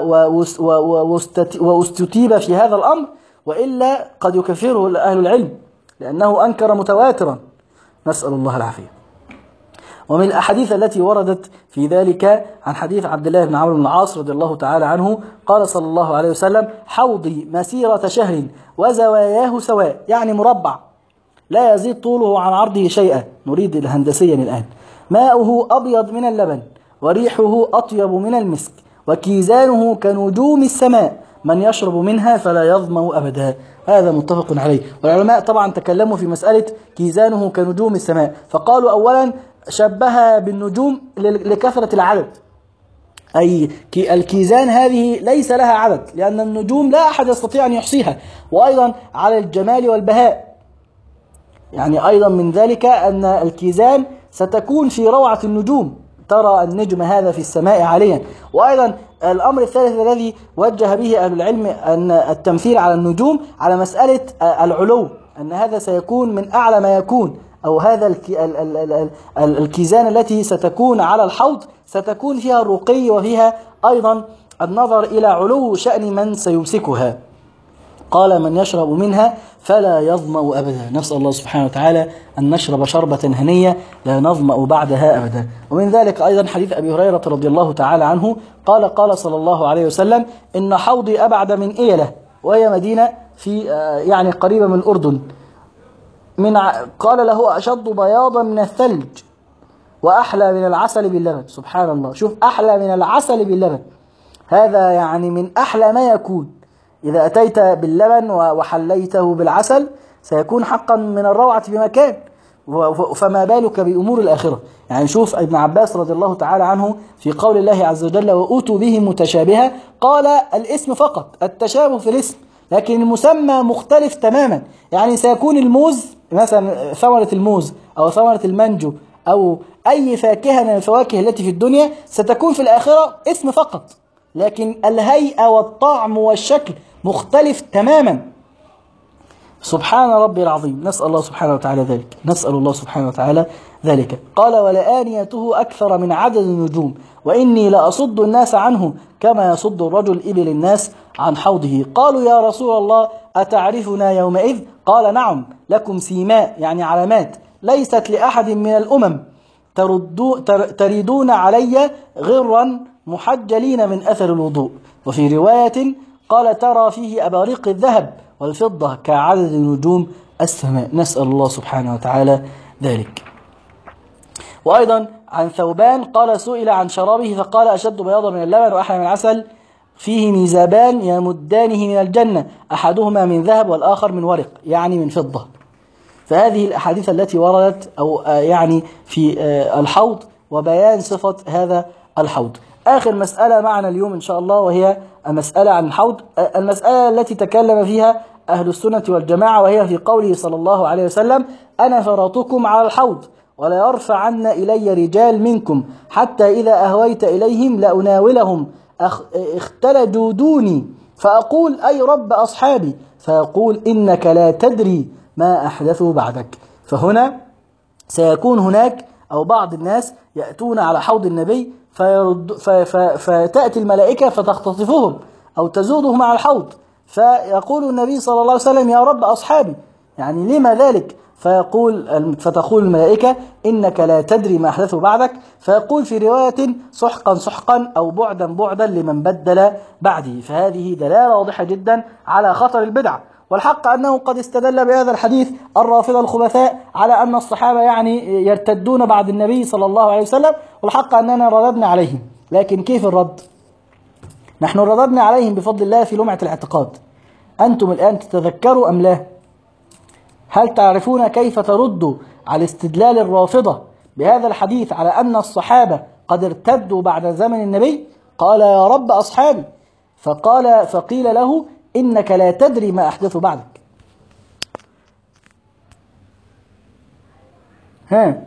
واستتيب في هذا الأمر، وإلا قد يكفره أهل العلم لأنه أنكر متواترا، نسأل الله العافية. ومن الأحاديث التي وردت في ذلك عن حديث عبد الله بن عمرو بن العاص رضي الله تعالى عنه قال صلى الله عليه وسلم حوضي مسيرة شهر وزواياه سواء، يعني مربع لا يزيد طوله عن عرضه شيئا، نريد الهندسيا الآن. ماؤه أبيض من اللبن وريحه أطيب من المسك وكيزانه كنجوم السماء، من يشرب منها فلا يظمأ أبدا. هذا متفق عليه. والعلماء طبعا تكلموا في مسألة كيزانه كنجوم السماء، فقالوا أولا شبهها بالنجوم لكثرة العدد، أي الكيزان هذه ليس لها عدد، لأن النجوم لا أحد يستطيع أن يحصيها. وأيضا على الجمال والبهاء، يعني أيضا من ذلك أن الكيزان ستكون في روعة النجوم، ترى النجم هذا في السماء عاليا. وأيضا الأمر الثالث الذي وجه به أهل العلم أن التمثيل على النجوم على مسألة العلو، أن هذا سيكون من أعلى ما يكون، أو هذا الكيزان التي ستكون على الحوض ستكون فيها الرقي وفيها أيضا النظر إلى علو شأن من سيمسكها. قال من يشرب منها فلا يظمأ أبدا. نسأل الله سبحانه وتعالى أن نشرب شربة هنية لا نظمأ بعدها أبدا. ومن ذلك أيضا حديث أبي هريرة رضي الله تعالى عنه قال قال صلى الله عليه وسلم إن حوضي أبعد من إيلة، وهي مدينة في يعني قريبة من الأردن، من قال له أشد بياضا من الثلج وأحلى من العسل باللبن. سبحان الله، شوف أحلى من العسل باللبن، هذا يعني من أحلى ما يكون. إذا أتيت باللبن وحليته بالعسل سيكون حقا من الروعة بمكان، فما بالك بأمور الآخرة. يعني شوف ابن عباس رضي الله تعالى عنه في قول الله عز وجل وأوتوا به متشابهة، قال الاسم فقط، التشابه في الاسم، لكن المسمى مختلف تماما. يعني سيكون الموز مثلا ثمرة الموز أو ثمرة المانجو أو أي فاكهة من الفواكه التي في الدنيا ستكون في الآخرة اسم فقط، لكن الهيئة والطعم والشكل مختلف تماما. سبحان ربي العظيم، نسأل الله سبحانه وتعالى ذلك، نسأل الله سبحانه وتعالى ذلك. قال ولآنيته أكثر من عدد النجوم وإني لأصد الناس عنه كما يصد الرجل إبل الناس عن حوضه. قالوا يا رسول الله أتعرفنا يومئذ؟ قال نعم، لكم سيماء يعني علامات ليست لأحد من الأمم، تردو تريدون علي غرا محجلين من أثر الوضوء. وفي رواية قال ترى فيه أباريق الذهب والفضة كعدد نجوم السماء. نسأل الله سبحانه وتعالى ذلك. وأيضا عن ثوبان قال سئل عن شرابه فقال أشد بياضا من اللبن وأحلى من العسل، فيه ميزابان يمدانه من الجنة أحدهما من ذهب والآخر من ورق يعني من فضة. فهذه الأحاديث التي وردت أو يعني في الحوض وبيان صفة هذا الحوض. آخر مسألة معنا اليوم إن شاء الله وهي المسألة عن الحوض، المسألة التي تكلم فيها أهل السنة والجماعة، وهي في قوله صلى الله عليه وسلم أنا فرطكم على الحوض ولا يرفعن إلي رجال منكم حتى إذا أهويت إليهم لأناولهم اختلجوا دوني فأقول أي رب أصحابي فيقول إنك لا تدري ما أحدثوا بعدك. فهنا سيكون هناك أو بعض الناس يأتون على حوض النبي فيرد فتأتي الملائكة فتختطفهم أو تزودهم على الحوض، فيقول النبي صلى الله عليه وسلم يا رب أصحابي، يعني لما ذلك؟ فيقول فتقول الملائكة إنك لا تدري ما أحدثوا بعدك، فيقول في رواية سحقا سحقا أو بعدا بعدا لمن بدل بعدي. فهذه دلالة واضحة جدا على خطر البدعة. والحق أنه قد استدل بهذا الحديث الرافضة الخبثاء على أن الصحابة يعني يرتدون بعد النبي صلى الله عليه وسلم، والحق أننا رددنا عليهم. لكن كيف الرد؟ نحن رددنا عليهم بفضل الله في لمعة الاعتقاد. أنتم الآن تتذكروا أم لا؟ هل تعرفون كيف تردوا على استدلال الرافضة بهذا الحديث على أن الصحابة قد ارتدوا بعد زمن النبي؟ قال يا رب أصحابي، فقال فقيل له إنك لا تدري ما أحدثوا بعدك. ها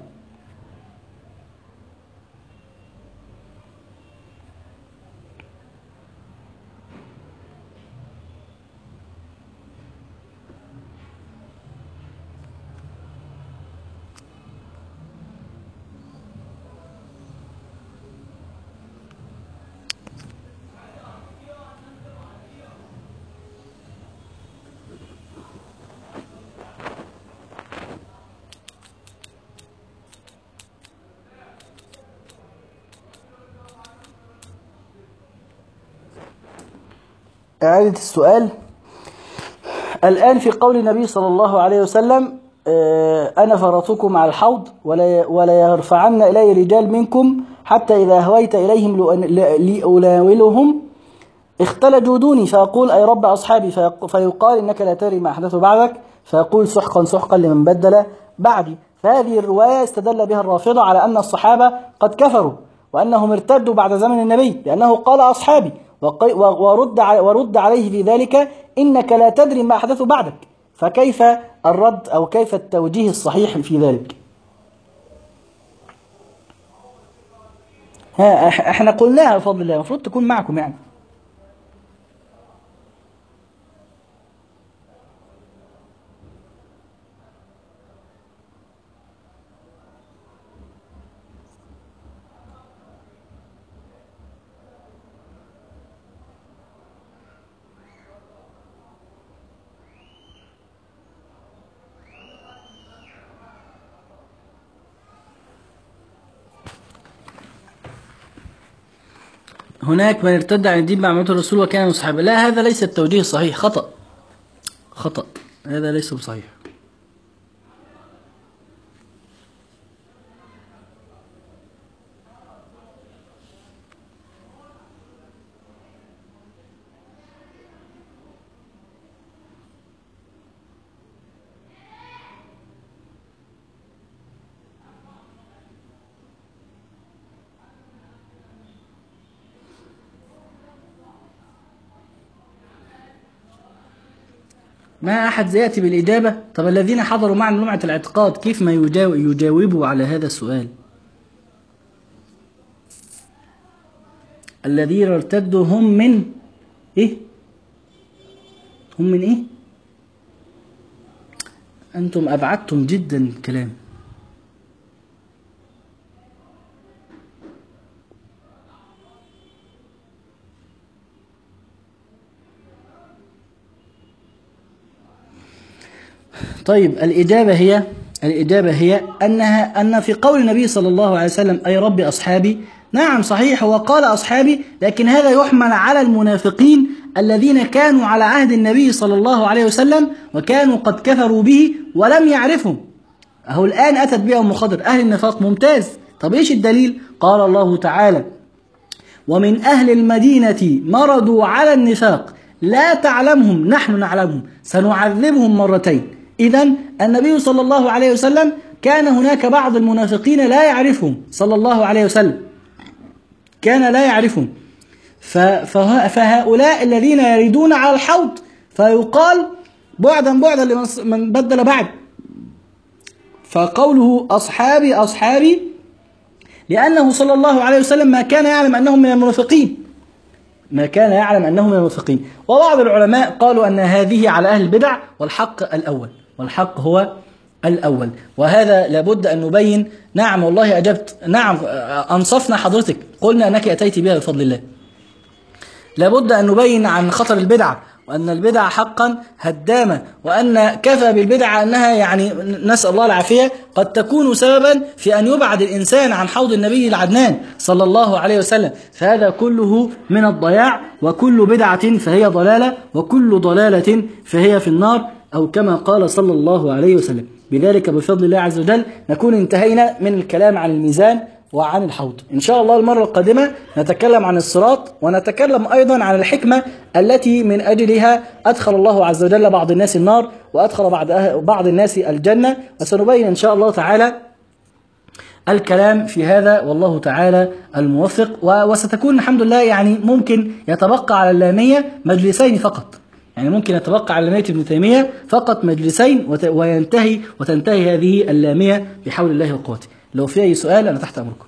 إعادة السؤال. الآن في قول النبي صلى الله عليه وسلم أنا فرطكم على الحوض ولا ولا يرفعن إلي رجال منكم حتى إذا هويت إليهم لأناولهم اختلجوا دوني فأقول أي رب أصحابي فيقال إنك لا تدري ما أحدثوا بعدك فيقول سحقا سحقا لمن بدل بعدي. فهذه الرواية استدل بها الرافضة على أن الصحابة قد كفروا وأنهم ارتدوا بعد زمن النبي لأنه قال أصحابي، ورد ورد عليه في ذلك إنك لا تدري ما أحدث بعدك. فكيف الرد أو كيف التوجيه الصحيح في ذلك؟ ها احنا قلناها بفضل الله، المفروض تكون معكم يعني. هناك من ارتد عن الدين بعد موت الرسول وكان من صحابه. لا، هذا ليس التوجيه الصحيح، خطأ خطأ، هذا ليس بصحيح. ما أحد يأتي بالإجابة. طب الذين حضروا معنا لمعة الاعتقاد كيف ما يجاو يجاوبوا على هذا السؤال؟ الذين ارتدوا هم من إيه؟ هم من إيه؟ أنتم أبعدتم جدا الكلام. طيب الإجابة هي الإجابة هي أنها أن في قول النبي صلى الله عليه وسلم أي رب أصحابي، نعم صحيح هو قال أصحابي، لكن هذا يحمل على المنافقين الذين كانوا على عهد النبي صلى الله عليه وسلم وكانوا قد كفروا به ولم يعرفهم. أهو الآن أتت بهم مخاطر أهل النفاق. ممتاز. طب إيش الدليل؟ قال الله تعالى ومن أهل المدينة مرضوا على النفاق لا تعلمهم نحن نعلمهم سنعذبهم مرتين. إذن النبي صلى الله عليه وسلم كان هناك بعض المنافقين لا يعرفهم صلى الله عليه وسلم، كان لا يعرفهم، فهؤلاء الذين يريدون على الحوض فيقال بعدا بعدا لمن بدل بعد. فقوله أصحابي أصحابي لأنه صلى الله عليه وسلم ما كان يعلم أنهم من المنافقين، ما كان يعلم أنهم من المنافقين. وبعض العلماء قالوا أن هذه على أهل البدع والحق الأول، والحق هو الأول. وهذا لابد أن نبين. نعم والله أجبت، نعم أنصفنا حضرتك، قلنا أنك أتيت بها بفضل الله. لابد أن نبين عن خطر البدعة، وأن البدعة حقا هدامة، وأن كفى بالبدعة أنها يعني نسأل الله العافية قد تكون سببا في أن يبعد الإنسان عن حوض النبي العدنان صلى الله عليه وسلم. فهذا كله من الضياع، وكل بدعة فهي ضلالة، وكل ضلالة فهي في النار، أو كما قال صلى الله عليه وسلم. بذلك بفضل الله عز وجل نكون انتهينا من الكلام عن الميزان وعن الحوض. إن شاء الله المرة القادمة نتكلم عن الصراط، ونتكلم أيضا عن الحكمة التي من أجلها أدخل الله عز وجل بعض الناس النار وأدخل بعض بعض الناس الجنة، وسنبين إن شاء الله تعالى الكلام في هذا، والله تعالى الموفق. وستكون الحمد لله يعني ممكن يتبقى على اللامية مجلسين فقط، يعني ممكن يتبقى على لامية ابن تيمية فقط مجلسين وينتهي وتنتهي هذه اللامية بحول الله وقوته. لو في أي سؤال أنا تحت أمركم.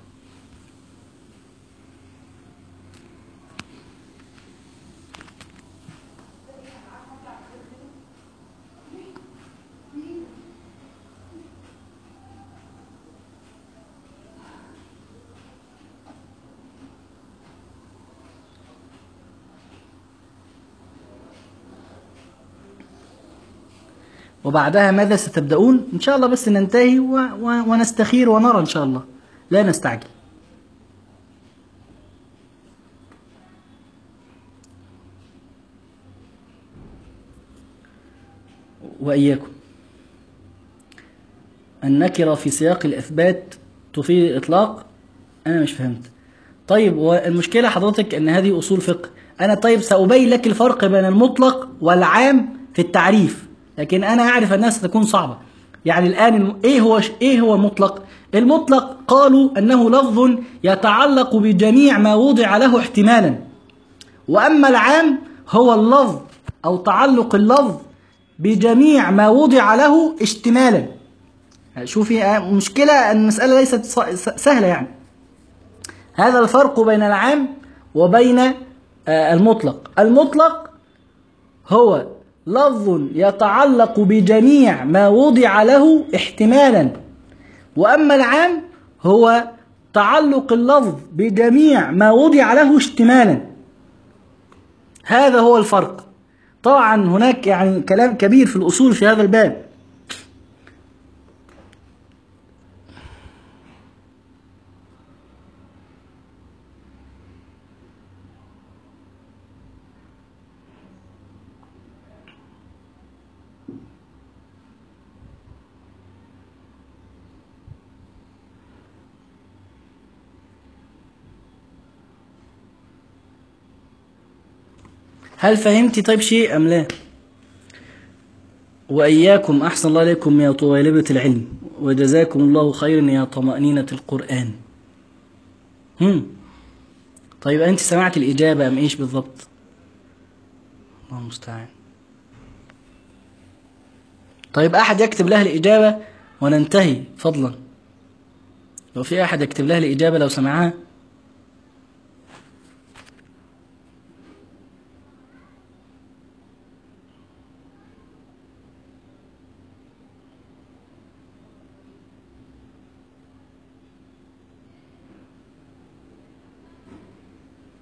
وبعدها ماذا ستبدأون؟ إن شاء الله بس ننتهي و... و... ونستخير ونرى إن شاء الله، لا نستعجل. وإياكم. النكرة في سياق الإثبات تفيد الإطلاق؟ أنا مش فهمت. طيب والمشكلة حضرتك أن هذه أصول فقه. أنا طيب سأبين لك الفرق بين المطلق والعام في التعريف، لكن أنا أعرف أنها ستكون صعبة. يعني الآن إيه هو إيه هو المطلق؟ المطلق قالوا أنه لفظ يتعلق بجميع ما وضع له احتمالا، وأما العام هو اللفظ أو تعلق اللفظ بجميع ما وضع له اشتمالا. شوفي مشكلة، المسألة ليست سهلة يعني. هذا الفرق بين العام وبين المطلق. المطلق هو لفظ يتعلق بجميع ما وضع له احتمالا، وأما العام هو تعلق اللفظ بجميع ما وضع له اشتمالا. هذا هو الفرق. طبعا هناك يعني كلام كبير في الأصول في هذا الباب. هل فهمتي طيب شيء أم لا؟ وإياكم. أحسن الله إليكم يا طويلبة العلم، وجزاكم الله خيرا يا طمأنينة القرآن. هم. طيب أنت سمعت الإجابة أم إيش بالضبط؟ الله المستعان. طيب أحد يكتب لها الإجابة وننتهي فضلا. لو في أحد يكتب لها الإجابة لو سمعها.